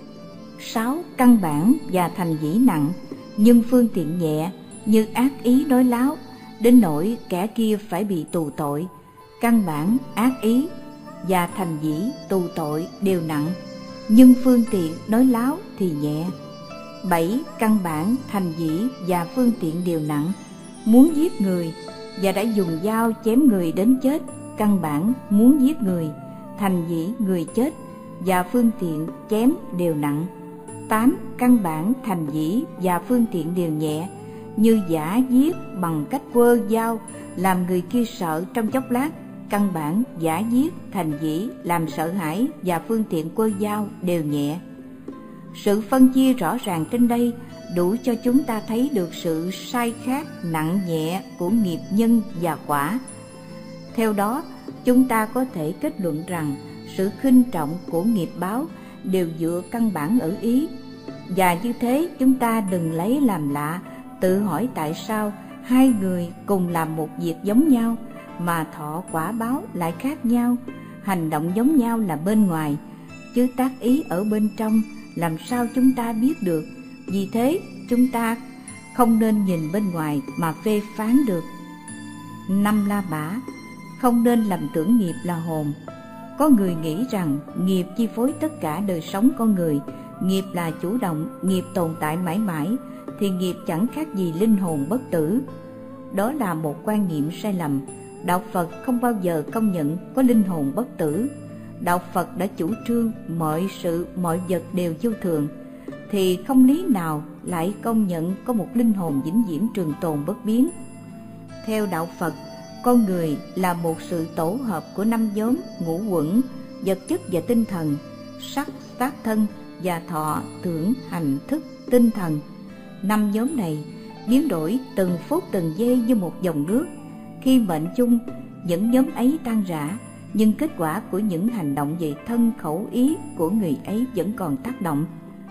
Sáu, căn bản và thành dĩ nặng, nhưng phương tiện nhẹ, như ác ý nói láo đến nỗi kẻ kia phải bị tù tội. Căn bản ác ý và thành dĩ tù tội đều nặng, nhưng phương tiện nói láo thì nhẹ. Bảy, căn bản, thành dĩ và phương tiện đều nặng, muốn giết người và đã dùng dao chém người đến chết. Căn bản muốn giết người, thành dĩ người chết và phương tiện chém đều nặng. Tám, căn bản, thành dĩ và phương tiện đều nhẹ, như giả giết bằng cách quơ dao làm người kia sợ trong chốc lát. Căn bản giả giết, thành dĩ làm sợ hãi và phương tiện quơ dao đều nhẹ. Sự phân chia rõ ràng trên đây đủ cho chúng ta thấy được sự sai khác nặng nhẹ của nghiệp nhân và quả. Theo đó, chúng ta có thể kết luận rằng sự khinh trọng của nghiệp báo đều dựa căn bản ở ý. Và như thế chúng ta đừng lấy làm lạ, tự hỏi tại sao hai người cùng làm một việc giống nhau mà thọ quả báo lại khác nhau. Hành động giống nhau là bên ngoài, chứ tác ý ở bên trong làm sao chúng ta biết được. Vì thế chúng ta không nên nhìn bên ngoài mà phê phán được. Năm la bả không nên lầm tưởng nghiệp là hồn. Có người nghĩ rằng nghiệp chi phối tất cả đời sống con người, nghiệp là chủ động, nghiệp tồn tại mãi mãi, thì nghiệp chẳng khác gì linh hồn bất tử. Đó là một quan niệm sai lầm. Đạo Phật không bao giờ công nhận có linh hồn bất tử. Đạo Phật đã chủ trương mọi sự, mọi vật đều vô thường, thì không lý nào lại công nhận có một linh hồn vĩnh viễn trường tồn bất biến. Theo Đạo Phật, con người là một sự tổ hợp của năm nhóm ngũ uẩn: vật chất và tinh thần, sắc, tác thân và thọ, tưởng, hành, thức, tinh thần. Năm nhóm này biến đổi từng phút từng giây như một dòng nước. Khi mệnh chung, những nhóm ấy tan rã, nhưng kết quả của những hành động về thân khẩu ý của người ấy vẫn còn tác động.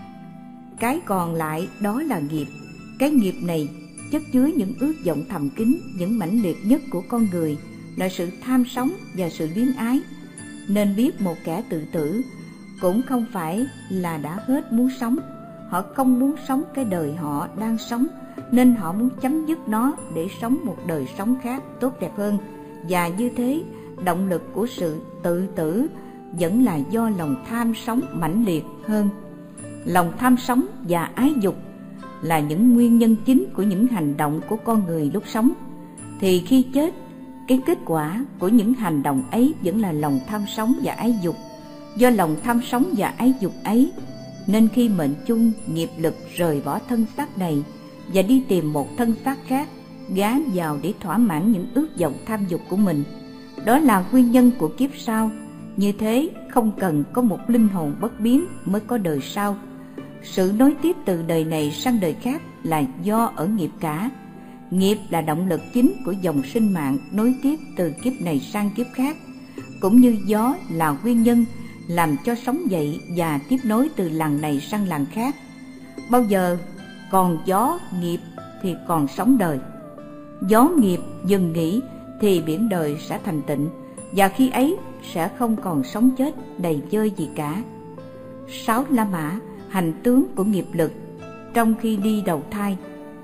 Cái còn lại đó là nghiệp. Cái nghiệp này chất chứa những ước vọng thầm kín, những mãnh liệt nhất của con người là sự tham sống và sự luyến ái. Nên biết một kẻ tự tử cũng không phải là đã hết muốn sống. Họ không muốn sống cái đời họ đang sống, nên họ muốn chấm dứt nó để sống một đời sống khác tốt đẹp hơn. Và như thế, động lực của sự tự tử vẫn là do lòng tham sống mãnh liệt hơn. Lòng tham sống và ái dục là những nguyên nhân chính của những hành động của con người lúc sống. Thì khi chết, cái kết quả của những hành động ấy vẫn là lòng tham sống và ái dục. Do lòng tham sống và ái dục ấy, nên khi mệnh chung nghiệp lực rời bỏ thân xác này và đi tìm một thân xác khác, gá vào để thỏa mãn những ước vọng tham dục của mình. Đó là nguyên nhân của kiếp sau. Như thế, không cần có một linh hồn bất biến mới có đời sau. Sự nối tiếp từ đời này sang đời khác là do ở nghiệp cả. Nghiệp là động lực chính của dòng sinh mạng nối tiếp từ kiếp này sang kiếp khác, cũng như gió là nguyên nhân làm cho sống dậy và tiếp nối từ làng này sang làng khác. Bao giờ còn gió nghiệp thì còn sống đời. Gió nghiệp dừng nghỉ thì biển đời sẽ thành tịnh, và khi ấy sẽ không còn sống chết đầy vơi gì cả. Sáu La Mã, hành tướng của nghiệp lực trong khi đi đầu thai.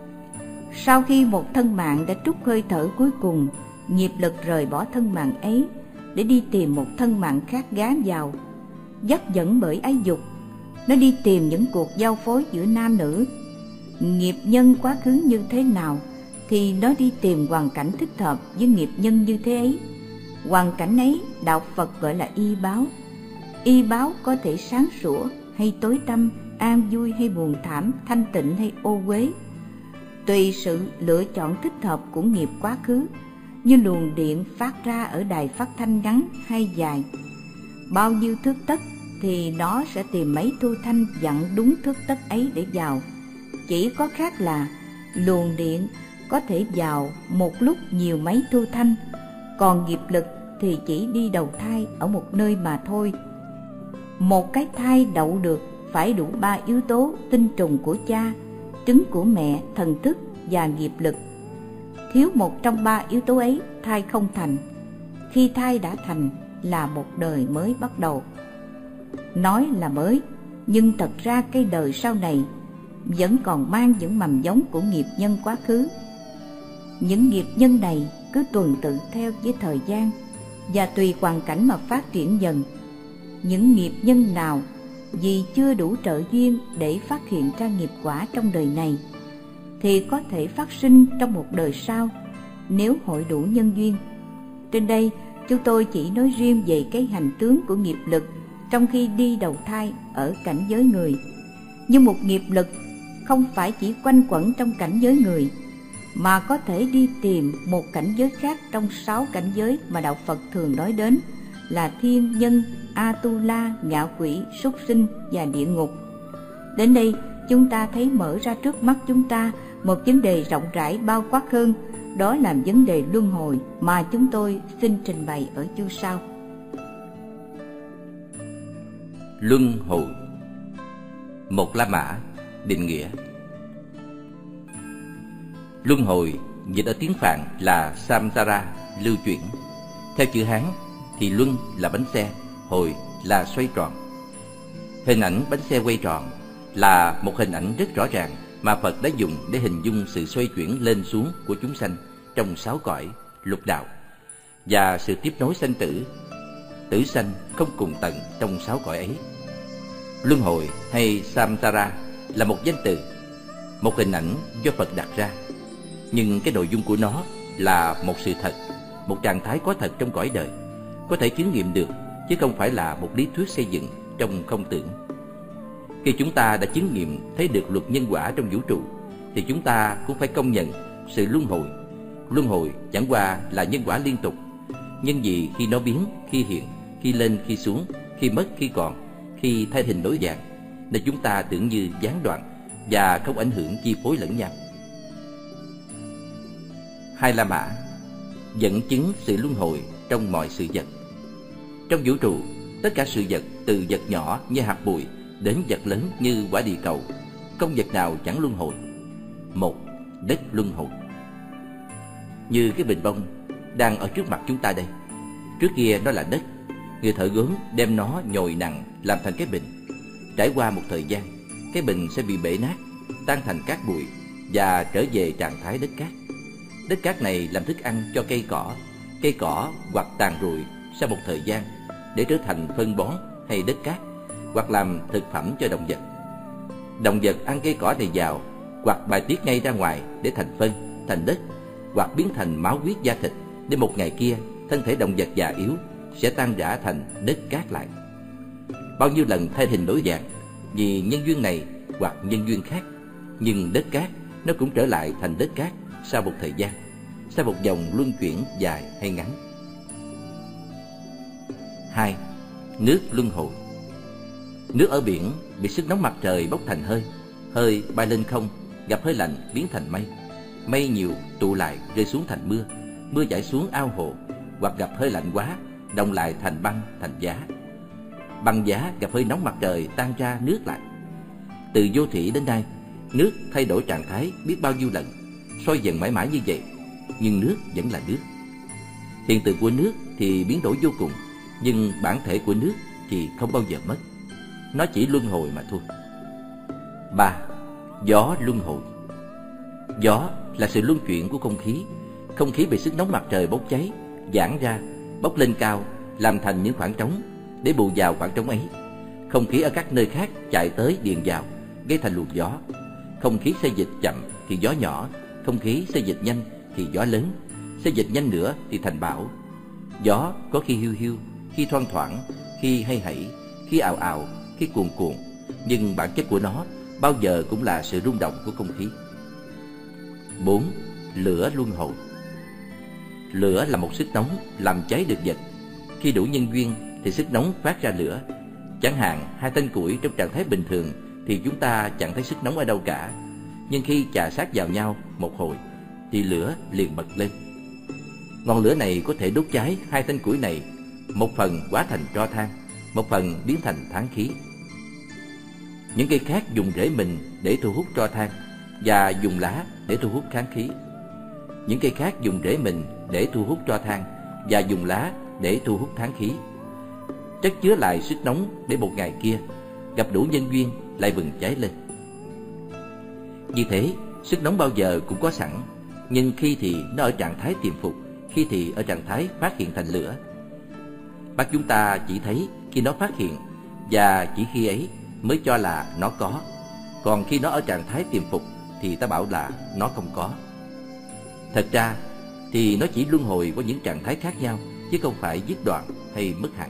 Sau khi một thân mạng đã trút hơi thở cuối cùng, nghiệp lực rời bỏ thân mạng ấy để đi tìm một thân mạng khác gá vào. Dắt dẫn bởi ái dục, nó đi tìm những cuộc giao phối giữa nam nữ. Nghiệp nhân quá khứ như thế nào thì nó đi tìm hoàn cảnh thích hợp với nghiệp nhân như thế ấy. Hoàn cảnh ấy Đạo Phật gọi là y báo. Y báo có thể sáng sủa hay tối tăm, an vui hay buồn thảm, thanh tịnh hay ô uế, tùy sự lựa chọn thích hợp của nghiệp quá khứ, như luồng điện phát ra ở đài phát thanh ngắn hay dài. Bao nhiêu thước tấc thì nó sẽ tìm mấy thu thanh dặn đúng thước tấc ấy để vào. Chỉ có khác là luồng điện có thể vào một lúc nhiều mấy thu thanh, còn nghiệp lực thì chỉ đi đầu thai ở một nơi mà thôi. Một cái thai đậu được phải đủ ba yếu tố: tinh trùng của cha, trứng của mẹ, thần thức và nghiệp lực. Thiếu một trong ba yếu tố ấy, thai không thành. Khi thai đã thành là một đời mới bắt đầu. Nói là mới, nhưng thật ra cái đời sau này vẫn còn mang những mầm giống của nghiệp nhân quá khứ. Những nghiệp nhân này cứ tuần tự theo với thời gian và tùy hoàn cảnh mà phát triển dần. Những nghiệp nhân nào vì chưa đủ trợ duyên để phát hiện ra nghiệp quả trong đời này thì có thể phát sinh trong một đời sau nếu hội đủ nhân duyên. Trên đây chúng tôi chỉ nói riêng về cái hành tướng của nghiệp lực trong khi đi đầu thai ở cảnh giới người. Nhưng một nghiệp lực không phải chỉ quanh quẩn trong cảnh giới người, mà có thể đi tìm một cảnh giới khác trong sáu cảnh giới mà Đạo Phật thường nói đến là thiên nhân, Atula, ngạ quỷ, súc sinh và địa ngục. Đến đây chúng ta thấy mở ra trước mắt chúng ta một vấn đề rộng rãi bao quát hơn, đó là vấn đề luân hồi mà chúng tôi xin trình bày ở chương sau. Luân hồi. Một La Mã định nghĩa. Luân hồi dịch ở tiếng Phạn là samsara, lưu chuyển. Theo chữ Hán thì luân là bánh xe, hồi là xoay tròn. Hình ảnh bánh xe quay tròn là một hình ảnh rất rõ ràng mà Phật đã dùng để hình dung sự xoay chuyển lên xuống của chúng sanh trong sáu cõi lục đạo. và sự tiếp nối sanh tử. Tử sanh không cùng tận trong sáu cõi ấy. Luân hồi hay samsara là một danh từ, một hình ảnh do Phật đặt ra, nhưng cái nội dung của nó là một sự thật, một trạng thái có thật trong cõi đời, có thể chứng nghiệm được, chứ không phải là một lý thuyết xây dựng trong không tưởng. Khi chúng ta đã chứng nghiệm thấy được luật nhân quả trong vũ trụ, thì chúng ta cũng phải công nhận sự luân hồi. Luân hồi chẳng qua là nhân quả liên tục, nhưng vì khi nó biến, khi hiện, khi lên, khi xuống, khi mất, khi còn, khi thay hình đổi dạng, nên chúng ta tưởng như gián đoạn và không ảnh hưởng chi phối lẫn nhau. Hai La Mã dẫn chứng sự luân hồi trong mọi sự vật. Trong vũ trụ, tất cả sự vật từ vật nhỏ như hạt bụi đến vật lớn như quả địa cầu, không vật nào chẳng luân hồi. Một, đất luân hồi. Như cái bình bông đang ở trước mặt chúng ta đây. Trước kia nó là đất, người thợ gốm đem nó nhồi nặng làm thành cái bình. Trải qua một thời gian, cái bình sẽ bị bể nát, tan thành cát bụi và trở về trạng thái đất cát. Đất cát này làm thức ăn cho cây cỏ. Cây cỏ hoặc tàn rụi sau một thời gian để trở thành phân bón hay đất cát, hoặc làm thực phẩm cho động vật. Động vật ăn cây cỏ này vào, hoặc bài tiết ngay ra ngoài để thành phân, thành đất, hoặc biến thành máu huyết da thịt, để một ngày kia thân thể động vật già yếu sẽ tan rã thành đất cát lại. Bao nhiêu lần thay hình đổi dạng vì nhân duyên này hoặc nhân duyên khác, nhưng đất cát nó cũng trở lại thành đất cát sau một thời gian, sau một vòng luân chuyển dài hay ngắn. Hai, nước luân hồi. Nước ở biển bị sức nóng mặt trời bốc thành hơi, hơi bay lên không, gặp hơi lạnh biến thành mây, mây nhiều tụ lại rơi xuống thành mưa, mưa chảy xuống ao hồ, hoặc gặp hơi lạnh quá đông lại thành băng, thành giá. Băng giá gặp hơi nóng mặt trời tan ra nước lại. Từ vô thủy đến nay, nước thay đổi trạng thái biết bao nhiêu lần, soi dần mãi mãi như vậy, nhưng nước vẫn là nước. Hiện tượng của nước thì biến đổi vô cùng, nhưng bản thể của nước thì không bao giờ mất. Nó chỉ luân hồi mà thôi. Ba, gió luân hồi. Gió là sự luân chuyển của không khí. Không khí bị sức nóng mặt trời bốc cháy, giãn ra, bốc lên cao, làm thành những khoảng trống để bù vào khoảng trống ấy. Không khí ở các nơi khác chạy tới điền vào, gây thành luồng gió. Không khí xê dịch chậm thì gió nhỏ, không khí xê dịch nhanh thì gió lớn, xê dịch nhanh nữa thì thành bão. Gió có khi hiu hiu, khi thoang thoảng, khi hay hãy, khi ào ào, khi cuồn cuộn, nhưng bản chất của nó bao giờ cũng là sự rung động của không khí. Bốn, lửa luân hồi. Lửa là một sức nóng làm cháy được vật. Khi đủ nhân duyên thì sức nóng phát ra lửa. Chẳng hạn hai thanh củi trong trạng thái bình thường thì chúng ta chẳng thấy sức nóng ở đâu cả, nhưng khi chà sát vào nhau một hồi thì lửa liền bật lên. Ngọn lửa này có thể đốt cháy hai thanh củi này, một phần hóa thành tro than, một phần biến thành than khí. Những cây khác dùng rễ mình để thu hút tro than và dùng lá để thu hút than khí. Những cây khác dùng rễ mình để thu hút tro than và dùng lá để thu hút than khí. Chất chứa lại sức nóng để một ngày kia gặp đủ nhân duyên lại bừng cháy lên. Như thế, sức nóng bao giờ cũng có sẵn, nhưng khi thì nó ở trạng thái tiềm phục, khi thì ở trạng thái phát hiện thành lửa. Bác chúng ta chỉ thấy khi nó phát hiện, và chỉ khi ấy mới cho là nó có. Còn khi nó ở trạng thái tiềm phục thì ta bảo là nó không có. Thật ra thì nó chỉ luân hồi qua những trạng thái khác nhau, chứ không phải dứt đoạn hay mất hẳn.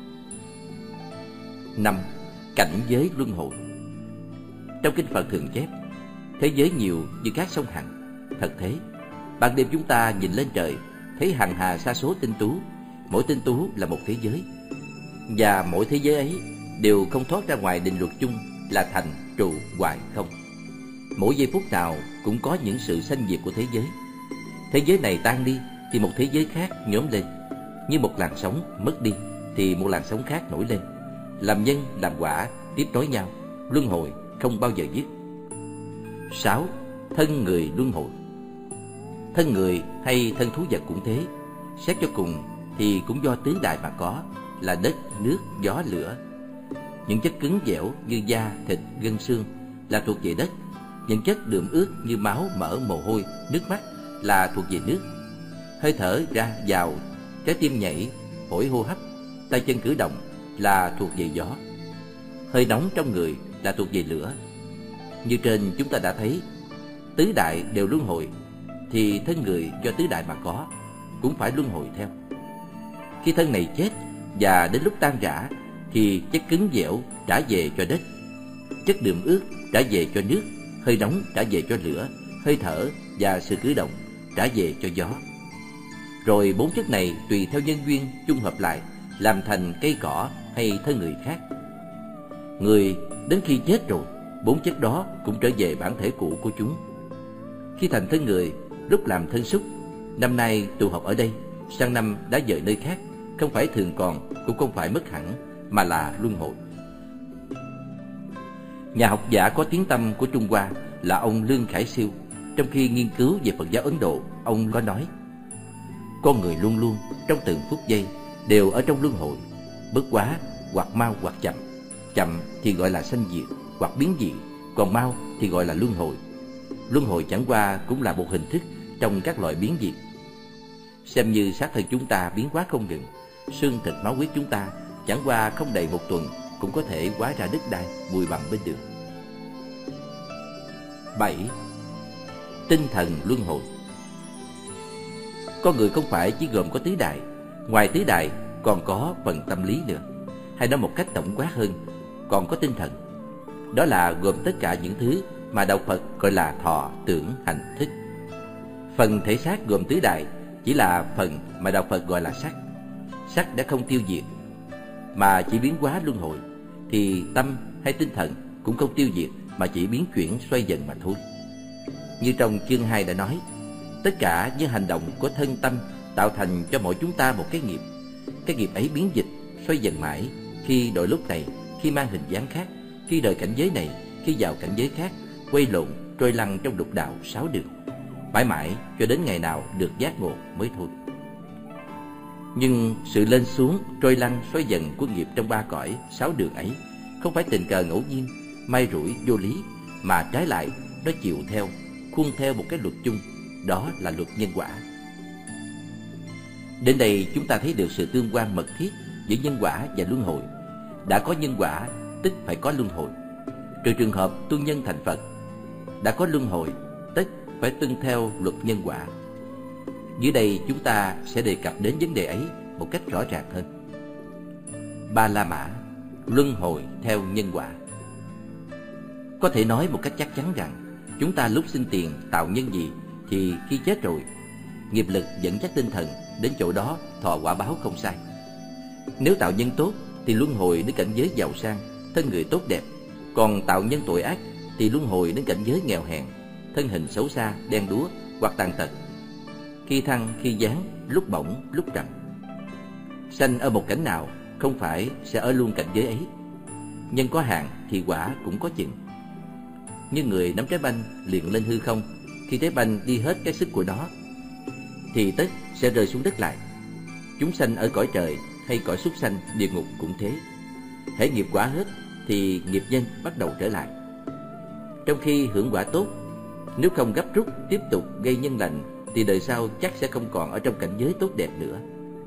Năm, cảnh giới luân hồi. Trong kinh Phật thường chép, thế giới nhiều như các sông Hằng. Thật thế, ban đêm chúng ta nhìn lên trời, thấy hằng hà sa số tinh tú, mỗi tinh tú là một thế giới, và mỗi thế giới ấy đều không thoát ra ngoài định luật chung là thành, trụ, hoại, không. Mỗi giây phút nào cũng có những sự sanh diệt của thế giới. Thế giới này tan đi thì một thế giới khác nhóm lên. Như một làn sóng mất đi thì một làn sóng khác nổi lên. Làm nhân làm quả tiếp nối nhau, luân hồi không bao giờ dứt. Sáu, thân người luân hồi. Thân người hay thân thú vật cũng thế. Xét cho cùng thì cũng do tứ đại mà có, là đất, nước, gió, lửa. Những chất cứng dẻo như da, thịt, gân xương là thuộc về đất. Những chất đượm ướt như máu, mỡ, mồ hôi, nước mắt là thuộc về nước. Hơi thở ra vào trái tim nhảy, phổi hô hấp, tay chân cử động là thuộc về gió. Hơi nóng trong người là thuộc về lửa. Như trên chúng ta đã thấy, tứ đại đều luân hồi, thì thân người do tứ đại mà có cũng phải luân hồi theo. Khi thân này chết và đến lúc tan rã, thì chất cứng dẻo trả về cho đất, chất đượm ướt trả về cho nước, hơi nóng trả về cho lửa, hơi thở và sự cử động trả về cho gió. Rồi bốn chất này tùy theo nhân duyên chung hợp lại, làm thành cây cỏ hay thân người khác. Người đến khi chết rồi, bốn chất đó cũng trở về bản thể cũ của chúng. Khi thành thân người, lúc làm thân súc, năm nay tụ họp ở đây, sang năm đã dời nơi khác, không phải thường còn, cũng không phải mất hẳn, mà là luân hồi. Nhà học giả có tiếng tăm của Trung Hoa là ông Lương Khải Siêu, trong khi nghiên cứu về Phật giáo Ấn Độ, ông có nói: con người luôn luôn trong từng phút giây đều ở trong luân hồi, bất quá hoặc mau hoặc chậm. Chậm thì gọi là sanh diệt hoặc biến dị, còn mau thì gọi là luân hồi. Luân hồi chẳng qua cũng là một hình thức trong các loại biến dị. Xem như xác thân chúng ta biến hóa không ngừng, xương thịt máu huyết chúng ta chẳng qua không đầy một tuần cũng có thể hóa ra đất đai, bụi bặm bên đường. Bảy. Tinh thần luân hồi. Con người không phải chỉ gồm có tứ đại, ngoài tứ đại còn có phần tâm lý nữa, hay nói một cách tổng quát hơn, còn có tinh thần. Đó là gồm tất cả những thứ mà đạo Phật gọi là thọ, tưởng, hành, thức. Phần thể xác gồm tứ đại chỉ là phần mà đạo Phật gọi là sắc. Sắc đã không tiêu diệt mà chỉ biến hóa luân hồi, thì tâm hay tinh thần cũng không tiêu diệt mà chỉ biến chuyển xoay dần mà thôi. Như trong chương hai đã nói, tất cả những hành động của thân tâm tạo thành cho mỗi chúng ta một cái nghiệp. Cái nghiệp ấy biến dịch, xoay dần mãi, khi đổi lúc này, khi mang hình dáng khác, khi đời cảnh giới này, khi vào cảnh giới khác, quay lộn, trôi lăn trong lục đạo sáu đường, mãi mãi cho đến ngày nào được giác ngộ mới thôi. Nhưng sự lên xuống, trôi lăn, xoay dần của nghiệp trong ba cõi sáu đường ấy không phải tình cờ ngẫu nhiên, may rủi, vô lý, mà trái lại nó chịu theo, khuôn theo một cái luật chung, đó là luật nhân quả. Đến đây chúng ta thấy được sự tương quan mật thiết giữa nhân quả và luân hồi. Đã có nhân quả tức phải có luân hồi, trừ trường hợp tu nhân thành Phật. Đã có luân hồi tức phải tuân theo luật nhân quả. Dưới đây chúng ta sẽ đề cập đến vấn đề ấy một cách rõ ràng hơn. Ba La Mã, luân hồi theo nhân quả. Có thể nói một cách chắc chắn rằng chúng ta lúc sinh tiền tạo nhân gì thì khi chết rồi, nghiệp lực dẫn dắt tinh thần đến chỗ đó thọ quả báo không sai. Nếu tạo nhân tốt thì luân hồi đến cảnh giới giàu sang, thân người tốt đẹp. Còn tạo nhân tội ác thì luân hồi đến cảnh giới nghèo hèn, thân hình xấu xa, đen đúa hoặc tàn tật. Khi thăng khi giáng, lúc bổng lúc trầm. Sanh ở một cảnh nào không phải sẽ ở luôn cảnh giới ấy. Nhân có hạn thì quả cũng có chừng. Như người nắm trái banh liệng lên hư không, khi trái banh đi hết cái sức của nó thì tất sẽ rơi xuống đất lại. Chúng sanh ở cõi trời hay cõi súc sanh, địa ngục cũng thế. Hễ nghiệp quả hết thì nghiệp nhân bắt đầu trở lại. Trong khi hưởng quả tốt, nếu không gấp rút tiếp tục gây nhân lành thì đời sau chắc sẽ không còn ở trong cảnh giới tốt đẹp nữa.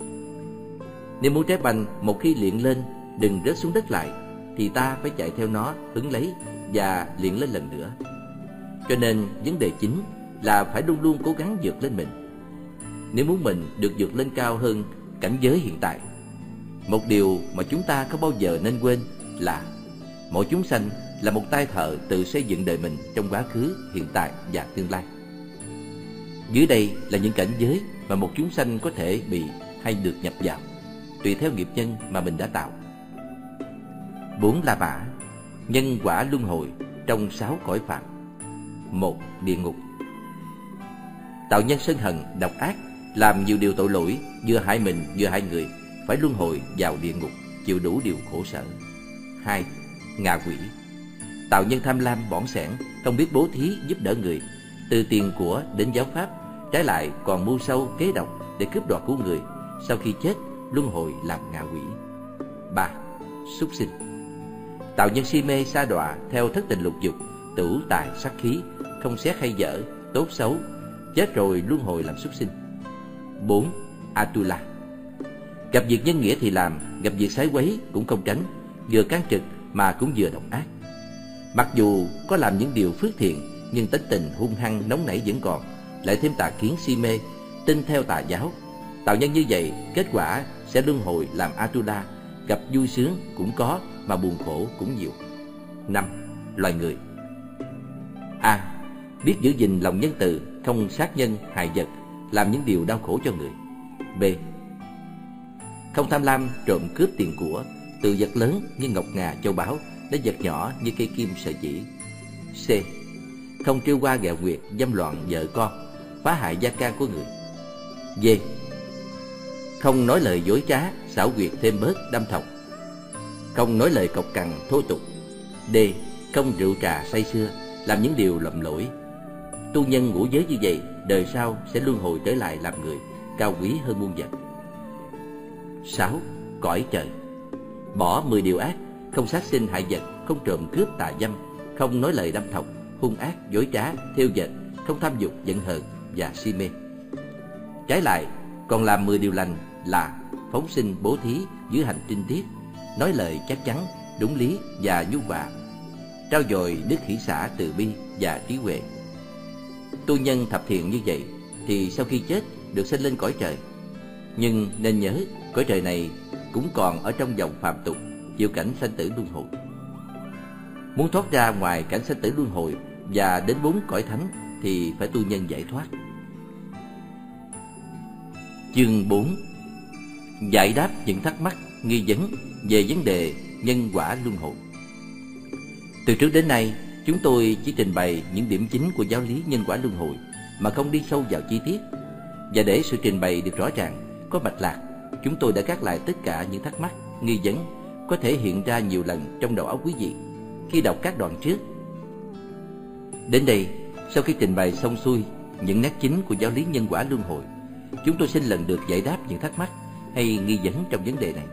Nếu muốn trái banh một khi liệng lên đừng rớt xuống đất lại thì ta phải chạy theo nó, hứng lấy và liệng lên lần nữa. Cho nên vấn đề chính là phải luôn luôn cố gắng vượt lên mình. Nếu muốn mình được vượt lên cao hơn cảnh giới hiện tại, một điều mà chúng ta không bao giờ nên quên là mỗi chúng sanh là một tay thợ tự xây dựng đời mình trong quá khứ, hiện tại và tương lai. Dưới đây là những cảnh giới mà một chúng sanh có thể bị hay được nhập vào, tùy theo nghiệp nhân mà mình đã tạo. Bốn La Mã, nhân quả luân hồi trong sáu cõi phạm. Một, địa ngục. Tạo nhân sân hận, độc ác, làm nhiều điều tội lỗi, vừa hại mình vừa hại người, phải luân hồi vào địa ngục, chịu đủ điều khổ sở. Hai, ngạ quỷ. Tạo nhân tham lam, bỏng sẻn, không biết bố thí giúp đỡ người, từ tiền của đến giáo pháp, trái lại còn mưu sâu kế độc để cướp đoạt của người, sau khi chết luân hồi làm ngạ quỷ. Ba, súc sinh. Tạo nhân si mê sa đọa theo thất tình lục dục, tửu tài sắc khí, không xét hay dở, tốt xấu, chết rồi luân hồi làm súc sinh. Bốn, Atula. Gặp việc nhân nghĩa thì làm, gặp việc sái quấy cũng không tránh, vừa can trực mà cũng vừa độc ác. Mặc dù có làm những điều phước thiện, nhưng tính tình hung hăng nóng nảy vẫn còn, lại thêm tà kiến si mê, tin theo tà giáo. Tạo nhân như vậy, kết quả sẽ luân hồi làm Atula, gặp vui sướng cũng có mà buồn khổ cũng nhiều. Năm. Loài người. A. Biết giữ gìn lòng nhân từ, không sát nhân hại vật, làm những điều đau khổ cho người. B. Không tham lam trộm cướp tiền của, từ vật lớn như ngọc ngà châu báu đến vật nhỏ như cây kim sợi chỉ. C. Không trêu qua ghẹo nguyệt, dâm loạn vợ con, phá hại gia can của người. D. Không nói lời dối trá, xảo quyệt thêm bớt đâm thọc, không nói lời cộc cằn thô tục. D. Không rượu trà say sưa, làm những điều lầm lỗi. Tu nhân ngũ giới như vậy, đời sau sẽ luân hồi trở lại làm người, cao quý hơn muôn vật. Sáu. Cõi trời. Bỏ mười điều ác, không sát sinh hại vật, không trộm cướp tà dâm, không nói lời đâm thọc, hung ác dối trá, thêu dệt, không tham dục giận hờn và si mê. Trái lại, còn làm mười điều lành là phóng sinh bố thí, giữ hành trinh tiết, nói lời chắc chắn, đúng lý và nhu hòa, trao dồi đức hỷ xả từ bi và trí huệ. Tu nhân thập thiện như vậy thì sau khi chết được sinh lên cõi trời. Nhưng nên nhớ, cõi trời này cũng còn ở trong vòng phàm tục, chịu cảnh sanh tử luân hồi. Muốn thoát ra ngoài cảnh sanh tử luân hồi và đến bốn cõi thánh thì phải tu nhân giải thoát. Chương bốn. Giải đáp những thắc mắc, nghi vấn về vấn đề nhân quả luân hồi. Từ trước đến nay, chúng tôi chỉ trình bày những điểm chính của giáo lý nhân quả luân hồi mà không đi sâu vào chi tiết. Và để sự trình bày được rõ ràng, có mạch lạc, chúng tôi đã gác lại tất cả những thắc mắc, nghi vấn có thể hiện ra nhiều lần trong đầu óc quý vị khi đọc các đoạn trước. Đến đây, sau khi trình bày xong xuôi những nét chính của giáo lý nhân quả luân hồi, chúng tôi xin lần lượt giải đáp những thắc mắc hay nghi vấn trong vấn đề này.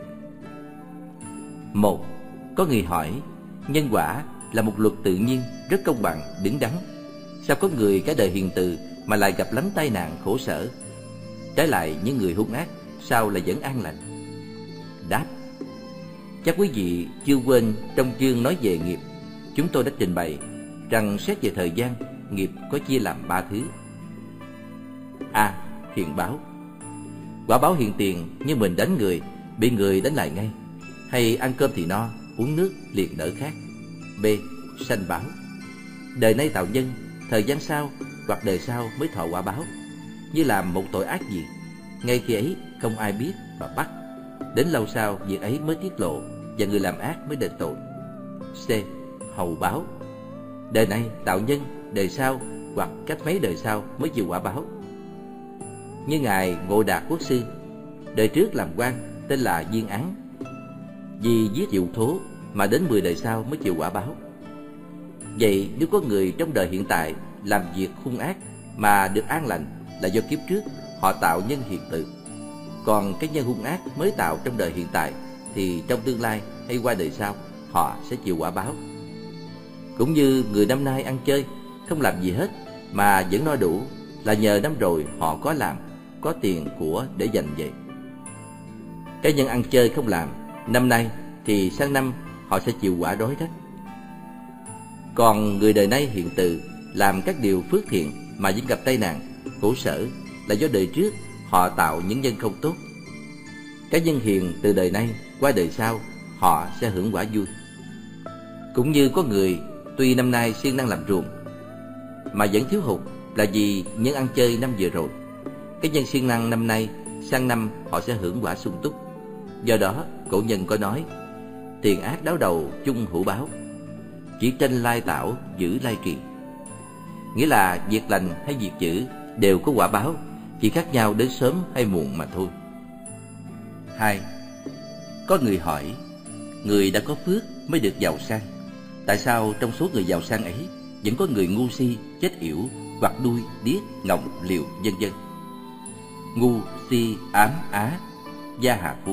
Một. Có người hỏi, nhân quả là một luật tự nhiên, rất công bằng, đứng đắn. Sao có người cả đời hiền từ mà lại gặp lắm tai nạn khổ sở? Trái lại những người hung ác sao lại vẫn an lành? Đáp. Chắc quý vị chưa quên trong chương nói về nghiệp, chúng tôi đã trình bày rằng xét về thời gian, nghiệp có chia làm ba thứ. A. Hiện báo. Quả báo hiện tiền như mình đánh người, bị người đánh lại ngay, hay ăn cơm thì no, uống nước liền nở khát. B. Sanh báo. Đời nay tạo nhân, thời gian sau hoặc đời sau mới thọ quả báo. Như làm một tội ác gì, ngay khi ấy không ai biết và bắt, đến lâu sau việc ấy mới tiết lộ và người làm ác mới đền tội. C. Hậu báo. Đời này tạo nhân, đời sau hoặc cách mấy đời sau mới chịu quả báo. Như ngài Ngộ Đạt Quốc sư, đời trước làm quan tên là Viên Án, vì giết diệu thố mà đến mười đời sau mới chịu quả báo. Vậy nếu có người trong đời hiện tại làm việc hung ác mà được an lành là do kiếp trước họ tạo nhân hiền từ, còn cái nhân hung ác mới tạo trong đời hiện tại thì trong tương lai hay qua đời sau họ sẽ chịu quả báo. Cũng như người năm nay ăn chơi không làm gì hết mà vẫn no đủ là nhờ năm rồi họ có làm, có tiền của để dành vậy. Cái nhân ăn chơi không làm năm nay thì sang năm họ sẽ chịu quả đói rách. Còn người đời nay hiện từ làm các điều phước thiện mà vẫn gặp tai nạn khổ sở là do đời trước họ tạo những nhân không tốt. Cái nhân hiền từ đời nay qua đời sau họ sẽ hưởng quả vui. Cũng như có người tuy năm nay siêng năng làm ruộng mà vẫn thiếu hụt là vì nhân ăn chơi năm vừa rồi. Cái nhân siêng năng năm nay sang năm họ sẽ hưởng quả sung túc. Do đó cổ nhân có nói, tiền ác đáo đầu chung hữu báo, chỉ tranh lai tạo giữ lai trì. Nghĩa là việc lành hay việc dữ đều có quả báo, chỉ khác nhau đến sớm hay muộn mà thôi. Hai. Có người hỏi, người đã có phước mới được giàu sang, tại sao trong số người giàu sang ấy vẫn có người ngu si, chết yểu, hoặc đuôi, điếc, ngọng, liều, vân vân? Ngu, si, ám, á, gia hạ phú.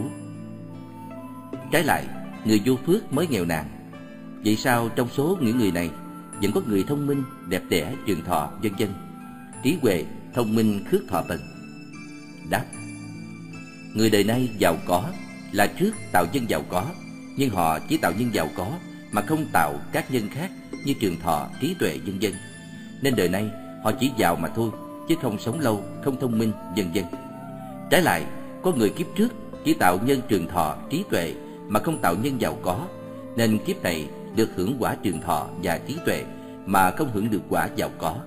Trái lại, người vô phước mới nghèo nàn. Vậy sao trong số những người này vẫn có người thông minh, đẹp đẽ, trường thọ, vân vân, trí huệ, thông minh, khước thọ bần? Đáp. Người đời nay giàu có là trước tạo nhân giàu có, nhưng họ chỉ tạo nhân giàu có mà không tạo các nhân khác như trường thọ, trí tuệ, vân vân. Nên đời nay họ chỉ giàu mà thôi, chứ không sống lâu, không thông minh, vân vân. Trái lại, có người kiếp trước chỉ tạo nhân trường thọ, trí tuệ mà không tạo nhân giàu có, nên kiếp này được hưởng quả trường thọ và trí tuệ mà không hưởng được quả giàu có.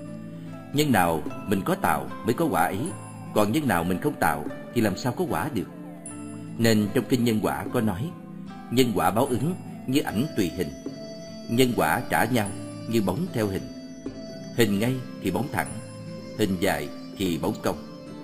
Nhân nào mình có tạo mới có quả ấy, còn nhân nào mình không tạo thì làm sao có quả được. Nên trong kinh Nhân Quả có nói: nhân quả báo ứng như ảnh tùy hình, nhân quả trả nhau như bóng theo hình. Hình ngay thì bóng thẳng, hình dài thì bóng cong.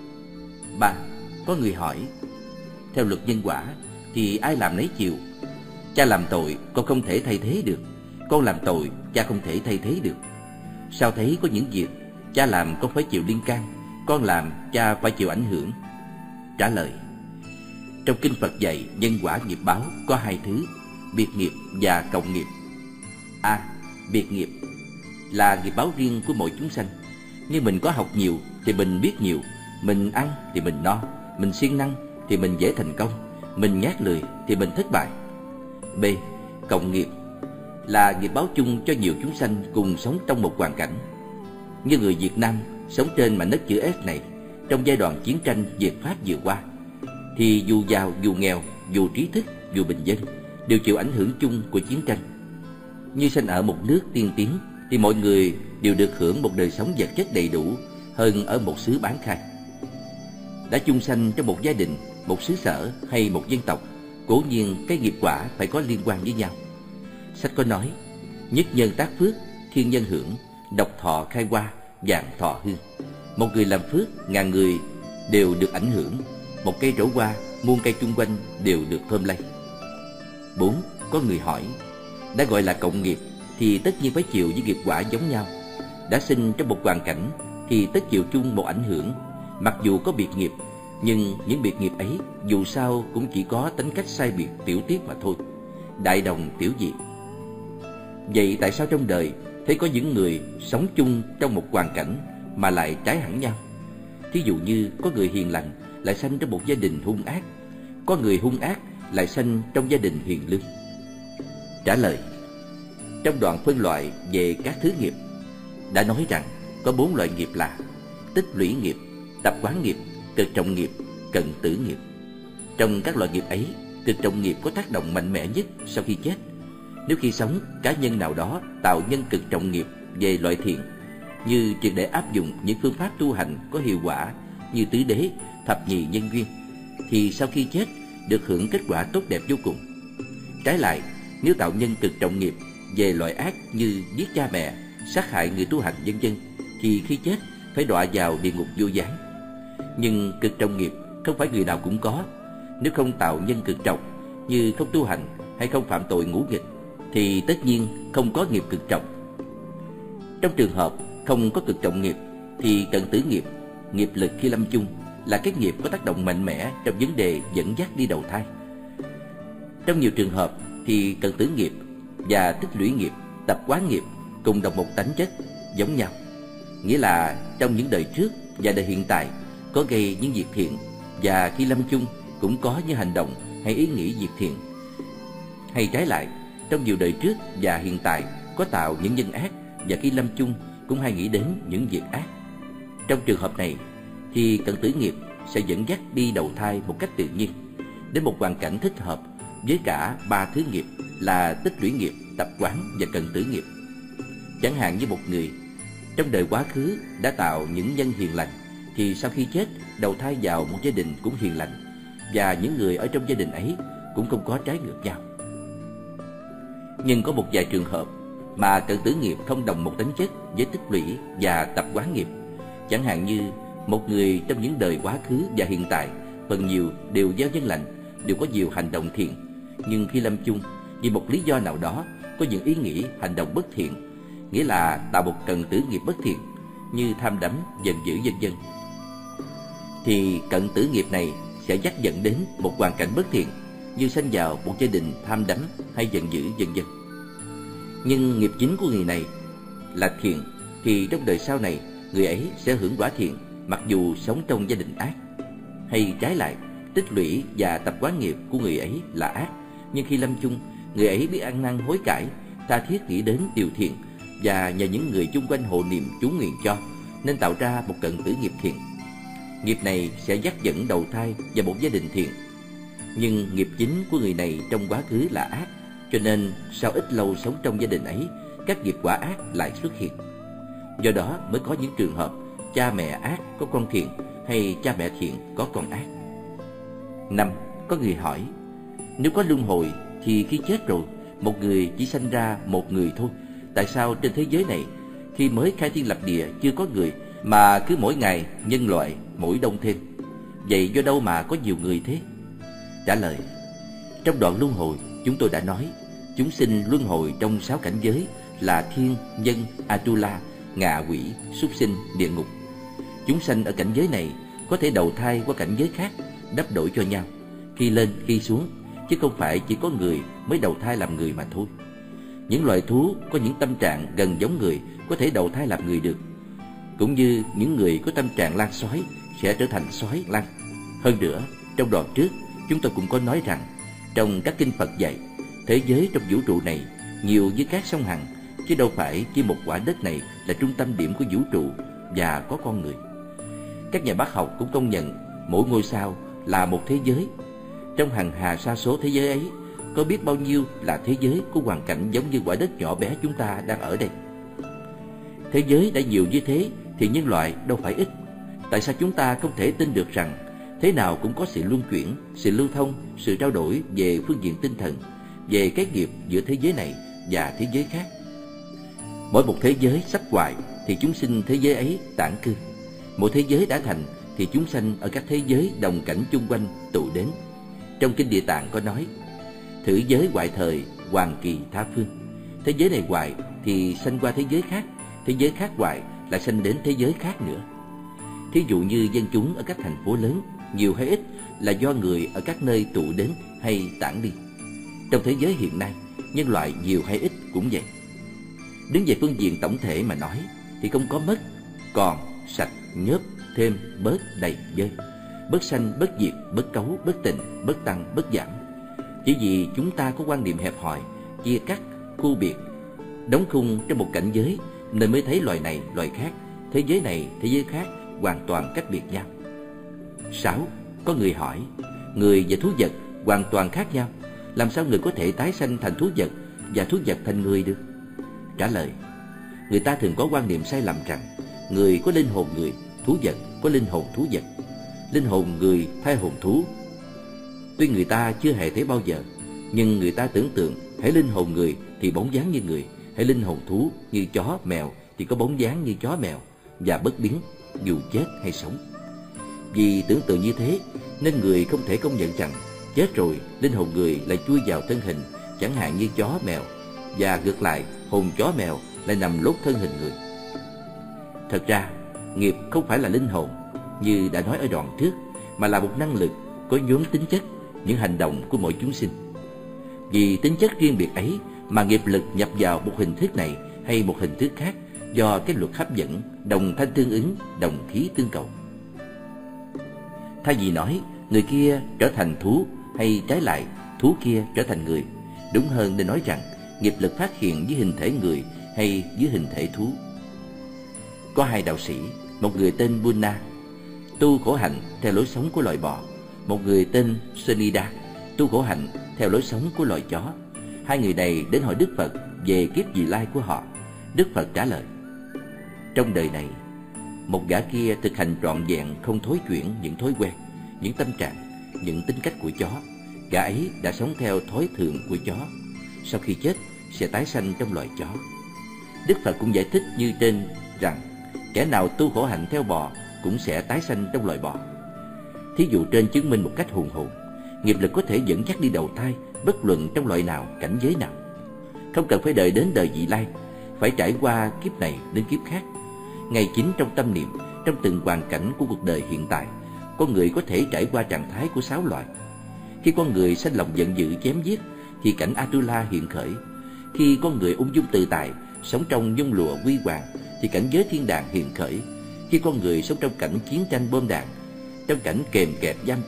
Ba. Có người hỏi: theo luật nhân quả thì ai làm nấy chịu. Cha làm tội con không thể thay thế được, con làm tội cha không thể thay thế được. Sao thấy có những việc cha làm con phải chịu liên can, con làm cha phải chịu ảnh hưởng? Trả lời: trong kinh Phật dạy nhân quả nghiệp báo có hai thứ, biệt nghiệp và cộng nghiệp. A. Biệt nghiệp là nghiệp báo riêng của mỗi chúng sanh. Như mình có học nhiều thì mình biết nhiều, mình ăn thì mình no, mình siêng năng thì mình dễ thành công, mình nhát lười thì mình thất bại. B. Cộng nghiệp là nghiệp báo chung cho nhiều chúng sanh cùng sống trong một hoàn cảnh. Như người Việt Nam sống trên mảnh đất chữ S này, trong giai đoạn chiến tranh Việt Pháp vừa qua, thì dù giàu dù nghèo, dù trí thức dù bình dân đều chịu ảnh hưởng chung của chiến tranh. Như sinh ở một nước tiên tiến thì mọi người đều được hưởng một đời sống vật chất đầy đủ hơn ở một xứ bán khai. Đã chung sanh trong một gia đình, một xứ sở hay một dân tộc, cố nhiên cái nghiệp quả phải có liên quan với nhau. Sách có nói: nhất nhân tác phước, thiên nhân hưởng, độc thọ khai hoa, vạn thọ hương. Một người làm phước, ngàn người đều được ảnh hưởng. Một cây trổ hoa, muôn cây chung quanh đều được thơm lây. Bốn. Có người hỏi: đã gọi là cộng nghiệp thì tất nhiên phải chịu với nghiệp quả giống nhau. Đã sinh trong một hoàn cảnh thì tất chịu chung một ảnh hưởng. Mặc dù có biệt nghiệp, nhưng những biệt nghiệp ấy dù sao cũng chỉ có tính cách sai biệt tiểu tiết mà thôi, đại đồng tiểu dị. Vậy tại sao trong đời thấy có những người sống chung trong một hoàn cảnh mà lại trái hẳn nhau? Thí dụ như có người hiền lành lại sanh trong một gia đình hung ác, có người hung ác lại sanh trong gia đình hiền lương. Trả lời: trong đoạn phân loại về các thứ nghiệp đã nói rằng có bốn loại nghiệp là tích lũy nghiệp, tập quán nghiệp, cực trọng nghiệp, cận tử nghiệp. Trong các loại nghiệp ấy, cực trọng nghiệp có tác động mạnh mẽ nhất sau khi chết. Nếu khi sống, cá nhân nào đó tạo nhân cực trọng nghiệp về loại thiện, như triệt để áp dụng những phương pháp tu hành có hiệu quả như tứ đế, thập nhị nhân duyên, thì sau khi chết được hưởng kết quả tốt đẹp vô cùng. Trái lại, nếu tạo nhân cực trọng nghiệp về loại ác như giết cha mẹ, sát hại người tu hành vân vân, thì khi chết phải đọa vào địa ngục vô gián. Nhưng cực trọng nghiệp không phải người nào cũng có. Nếu không tạo nhân cực trọng, như không tu hành hay không phạm tội ngũ nghịch, thì tất nhiên không có nghiệp cực trọng. Trong trường hợp không có cực trọng nghiệp thì cận tử nghiệp, nghiệp lực khi lâm chung, là cái nghiệp có tác động mạnh mẽ trong vấn đề dẫn dắt đi đầu thai. Trong nhiều trường hợp thì cận tử nghiệp và tích lũy nghiệp, tập quán nghiệp cùng đồng một tánh chất, giống nhau. Nghĩa là trong những đời trước và đời hiện tại có gây những việc thiện, và khi lâm chung cũng có những hành động hay ý nghĩ việc thiện. Hay trái lại, trong nhiều đời trước và hiện tại có tạo những nhân ác, và khi lâm chung cũng hay nghĩ đến những việc ác. Trong trường hợp này thì cận tử nghiệp sẽ dẫn dắt đi đầu thai một cách tự nhiên đến một hoàn cảnh thích hợp với cả ba thứ nghiệp là tích lũy nghiệp, tập quán và cận tử nghiệp. Chẳng hạn như một người trong đời quá khứ đã tạo những nhân hiền lành, thì sau khi chết đầu thai vào một gia đình cũng hiền lành, và những người ở trong gia đình ấy cũng không có trái ngược nhau. Nhưng có một vài trường hợp mà cận tử nghiệp không đồng một tính chất với tích lũy và tập quán nghiệp. Chẳng hạn như một người trong những đời quá khứ và hiện tại phần nhiều đều gieo nhân lành, đều có nhiều hành động thiện, nhưng khi lâm chung vì một lý do nào đó có những ý nghĩ hành động bất thiện, nghĩa là tạo một cận tử nghiệp bất thiện như tham đắm, giận dữ vân vân, thì cận tử nghiệp này sẽ dắt dẫn đến một hoàn cảnh bất thiện như sanh vào một gia đình tham đắm hay giận dữ vân vân. Nhưng nghiệp chính của người này là thiện, thì trong đời sau này người ấy sẽ hưởng quả thiện mặc dù sống trong gia đình ác. Hay trái lại, tích lũy và tập quán nghiệp của người ấy là ác, nhưng khi lâm chung, người ấy biết ăn năn hối cải, tha thiết nghĩ đến điều thiện và nhờ những người chung quanh hộ niệm chú nguyện cho, nên tạo ra một cận tử nghiệp thiện. Nghiệp này sẽ dắt dẫn đầu thai vào một gia đình thiện. Nhưng nghiệp chính của người này trong quá khứ là ác, cho nên sau ít lâu sống trong gia đình ấy, các nghiệp quả ác lại xuất hiện. Do đó mới có những trường hợp cha mẹ ác có con thiện, hay cha mẹ thiện có con ác. Năm, có người hỏi, nếu có luân hồi thì khi chết rồi, một người chỉ sanh ra một người thôi, tại sao trên thế giới này khi mới khai thiên lập địa chưa có người, mà cứ mỗi ngày nhân loại mỗi đông thêm? Vậy do đâu mà có nhiều người thế? Trả lời, trong đoạn luân hồi chúng tôi đã nói, chúng sinh luân hồi trong sáu cảnh giới là thiên, nhân, Atula, ngạ quỷ, súc sinh, địa ngục. Chúng sanh ở cảnh giới này có thể đầu thai qua cảnh giới khác, đắp đổi cho nhau, khi lên khi xuống, chứ không phải chỉ có người mới đầu thai làm người mà thôi. Những loài thú có những tâm trạng gần giống người có thể đầu thai làm người được, cũng như những người có tâm trạng lang sói sẽ trở thành sói lang. Hơn nữa, trong đoạn trước chúng tôi cũng có nói rằng, trong các kinh Phật dạy, thế giới trong vũ trụ này nhiều như các sông Hằng, chứ đâu phải chỉ một quả đất này là trung tâm điểm của vũ trụ và có con người. Các nhà bác học cũng công nhận mỗi ngôi sao là một thế giới. Trong hàng hà sa số thế giới ấy, có biết bao nhiêu là thế giới có hoàn cảnh giống như quả đất nhỏ bé chúng ta đang ở đây. Thế giới đã nhiều như thế thì nhân loại đâu phải ít. Tại sao chúng ta không thể tin được rằng thế nào cũng có sự luân chuyển, sự lưu thông, sự trao đổi về phương diện tinh thần, về cái nghiệp giữa thế giới này và thế giới khác? Mỗi một thế giới sắp hoại thì chúng sinh thế giới ấy tản cư. Một thế giới đã thành thì chúng sanh ở các thế giới đồng cảnh chung quanh tụ đến. Trong kinh Địa Tạng có nói, thử giới hoại thời, hoàng kỳ tha phương. Thế giới này hoại thì sanh qua thế giới khác, thế giới khác hoại lại sanh đến thế giới khác nữa. Thí dụ như dân chúng ở các thành phố lớn, nhiều hay ít là do người ở các nơi tụ đến hay tản đi. Trong thế giới hiện nay, nhân loại nhiều hay ít cũng vậy. Đứng về phương diện tổng thể mà nói thì không có mất, còn, sạch, nhớp, thêm, bớt, đầy, dơi, bất sanh, bất diệt, bất cấu, bất tịnh, bất tăng, bất giảm. Chỉ vì chúng ta có quan niệm hẹp hòi, chia cắt, khu biệt, đóng khung trong một cảnh giới, nên mới thấy loài này, loài khác, thế giới này, thế giới khác hoàn toàn cách biệt nhau. Sáu, có người hỏi, người và thú vật hoàn toàn khác nhau, làm sao người có thể tái sanh thành thú vật và thú vật thành người được? Trả lời, người ta thường có quan niệm sai lầm rằng người có linh hồn người, thú vật có linh hồn thú vật, linh hồn người thay hồn thú. Tuy người ta chưa hề thấy bao giờ, nhưng người ta tưởng tượng hễ linh hồn người thì bóng dáng như người, hễ linh hồn thú như chó, mèo thì có bóng dáng như chó, mèo và bất biến dù chết hay sống. Vì tưởng tượng như thế nên người không thể công nhận rằng chết rồi linh hồn người lại chui vào thân hình, chẳng hạn như chó, mèo, và ngược lại hồn chó, mèo lại nằm lốt thân hình người. Thật ra nghiệp không phải là linh hồn như đã nói ở đoạn trước, mà là một năng lực có nhóm tính chất, những hành động của mỗi chúng sinh. Vì tính chất riêng biệt ấy mà nghiệp lực nhập vào một hình thức này hay một hình thức khác do cái luật hấp dẫn, đồng thanh tương ứng, đồng khí tương cầu. Thay vì nói người kia trở thành thú hay trái lại thú kia trở thành người, đúng hơn nên nói rằng nghiệp lực phát hiện dưới hình thể người hay dưới hình thể thú. Có hai đạo sĩ, một người tên Bunna, tu khổ hạnh theo lối sống của loài bò, một người tên Sunida, tu khổ hạnh theo lối sống của loài chó. Hai người này đến hỏi Đức Phật về kiếp vị lai của họ. Đức Phật trả lời, trong đời này, một gã kia thực hành trọn vẹn không thối chuyển những thói quen, những tâm trạng, những tính cách của chó. Gã ấy đã sống theo thói thường của chó, sau khi chết sẽ tái sanh trong loài chó. Đức Phật cũng giải thích như trên rằng kẻ nào tu khổ hạnh theo bò cũng sẽ tái sanh trong loài bò. Thí dụ trên chứng minh một cách hùng hồn, nghiệp lực có thể dẫn dắt đi đầu thai bất luận trong loại nào, cảnh giới nào. Không cần phải đợi đến đời vị lai, phải trải qua kiếp này đến kiếp khác. Ngay chính trong tâm niệm, trong từng hoàn cảnh của cuộc đời hiện tại, con người có thể trải qua trạng thái của sáu loại. Khi con người sanh lòng giận dữ chém giết thì cảnh Atula hiện khởi. Khi con người ung dung tự tại, sống trong nhung lụa huy hoàng thì cảnh giới thiên đàng hiện khởi. Khi con người sống trong cảnh chiến tranh bom đạn, trong cảnh kềm kẹp giam cầm,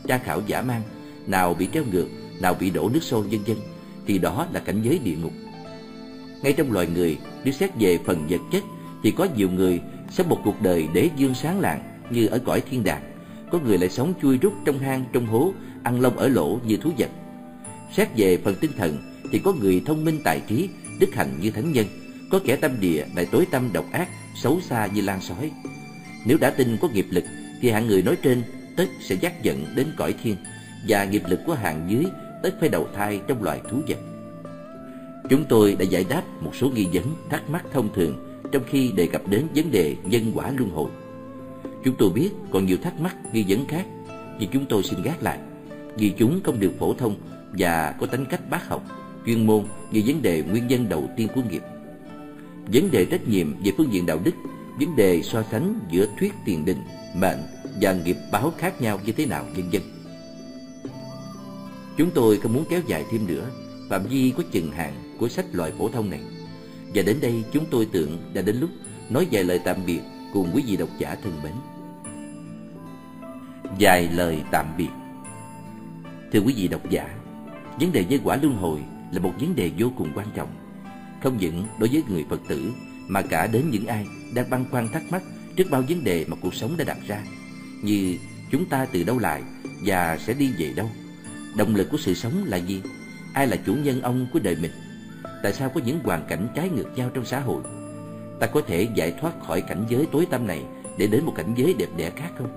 tra khảo dã man, nào bị treo ngược, nào bị đổ nước sôi, vân vân, thì đó là cảnh giới địa ngục. Ngay trong loài người, nếu xét về phần vật chất thì có nhiều người sống một cuộc đời để dương sáng lạng như ở cõi thiên đàng, có người lại sống chui rút trong hang trong hố, ăn lông ở lỗ như thú vật. Xét về phần tinh thần thì có người thông minh tài trí, đức hạnh như thánh nhân, có kẻ tâm địa lại tối tăm độc ác, xấu xa như lan sói. Nếu đã tin có nghiệp lực thì hạng người nói trên tất sẽ dắt dẫn đến cõi thiên, và nghiệp lực của hạng dưới tất phải đầu thai trong loài thú vật. Chúng tôi đã giải đáp một số nghi vấn thắc mắc thông thường trong khi đề cập đến vấn đề nhân quả luân hồi. Chúng tôi biết còn nhiều thắc mắc nghi vấn khác, nhưng chúng tôi xin gác lại vì chúng không được phổ thông và có tính cách bác học, chuyên môn như vấn đề nguyên nhân đầu tiên của nghiệp, vấn đề trách nhiệm về phương diện đạo đức, vấn đề so sánh giữa thuyết tiền định, mệnh và nghiệp báo khác nhau như thế nào, vân vân. Chúng tôi không muốn kéo dài thêm nữa phạm vi có chừng hạn của sách loại phổ thông này, và đến đây chúng tôi tưởng đã đến lúc nói vài lời tạm biệt cùng quý vị độc giả thân mến. Vài lời tạm biệt. Thưa quý vị độc giả, vấn đề nhân quả luân hồi là một vấn đề vô cùng quan trọng, không những đối với người Phật tử mà cả đến những ai đang băn khoăn thắc mắc trước bao vấn đề mà cuộc sống đã đặt ra, như chúng ta từ đâu lại và sẽ đi về đâu, động lực của sự sống là gì, ai là chủ nhân ông của đời mình, tại sao có những hoàn cảnh trái ngược nhau trong xã hội, ta có thể giải thoát khỏi cảnh giới tối tăm này để đến một cảnh giới đẹp đẽ khác không,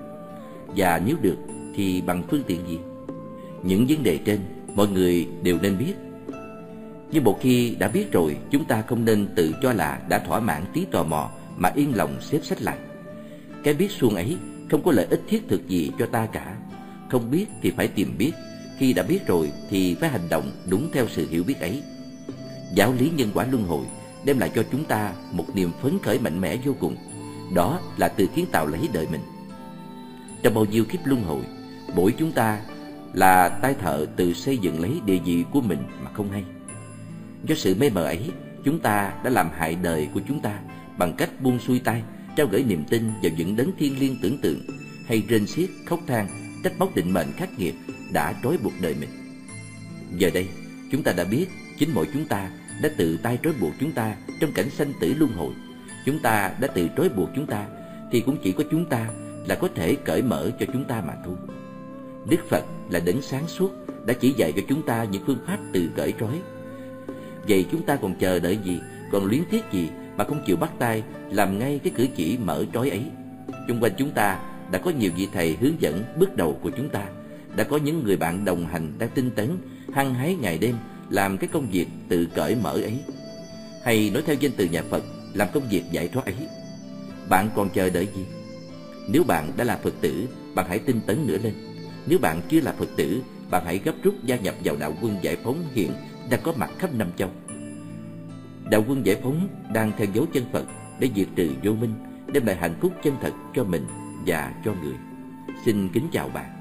và nếu được thì bằng phương tiện gì. Những vấn đề trên mọi người đều nên biết, nhưng một khi đã biết rồi, chúng ta không nên tự cho là đã thỏa mãn tí tò mò mà yên lòng xếp sách lại. Cái biết suông ấy không có lợi ích thiết thực gì cho ta cả. Không biết thì phải tìm biết, khi đã biết rồi thì phải hành động đúng theo sự hiểu biết ấy. Giáo lý nhân quả luân hồi đem lại cho chúng ta một niềm phấn khởi mạnh mẽ vô cùng, đó là tự kiến tạo lấy đời mình. Trong bao nhiêu kiếp luân hồi, mỗi chúng ta là tay thợ tự xây dựng lấy địa vị của mình mà không hay. Do sự mê mờ ấy, chúng ta đã làm hại đời của chúng ta bằng cách buông xuôi tay, trao gửi niềm tin vào những đấng thiêng liêng tưởng tượng, hay rên xiết khóc than trách móc định mệnh khắc nghiệt đã trói buộc đời mình. Giờ đây, chúng ta đã biết chính mỗi chúng ta đã tự tay trói buộc chúng ta trong cảnh sanh tử luân hồi. Chúng ta đã tự trói buộc chúng ta, thì cũng chỉ có chúng ta là có thể cởi mở cho chúng ta mà thôi. Đức Phật là đấng sáng suốt đã chỉ dạy cho chúng ta những phương pháp tự cởi trói. Vậy chúng ta còn chờ đợi gì, còn luyến tiếc gì mà không chịu bắt tay làm ngay cái cử chỉ mở trói ấy? Xung quanh chúng ta đã có nhiều vị thầy hướng dẫn bước đầu của chúng ta, đã có những người bạn đồng hành đang tinh tấn, hăng hái ngày đêm làm cái công việc tự cởi mở ấy, hay nói theo danh từ nhà Phật, làm công việc giải thoát ấy. Bạn còn chờ đợi gì? Nếu bạn đã là Phật tử, bạn hãy tinh tấn nữa lên. Nếu bạn chưa là Phật tử, bạn hãy gấp rút gia nhập vào đạo quân giải phóng hiện đang có mặt khắp năm châu. Đạo quân giải phóng đang theo dấu chân Phật để diệt trừ vô minh, đem lại hạnh phúc chân thật cho mình và cho người. Xin kính chào bạn.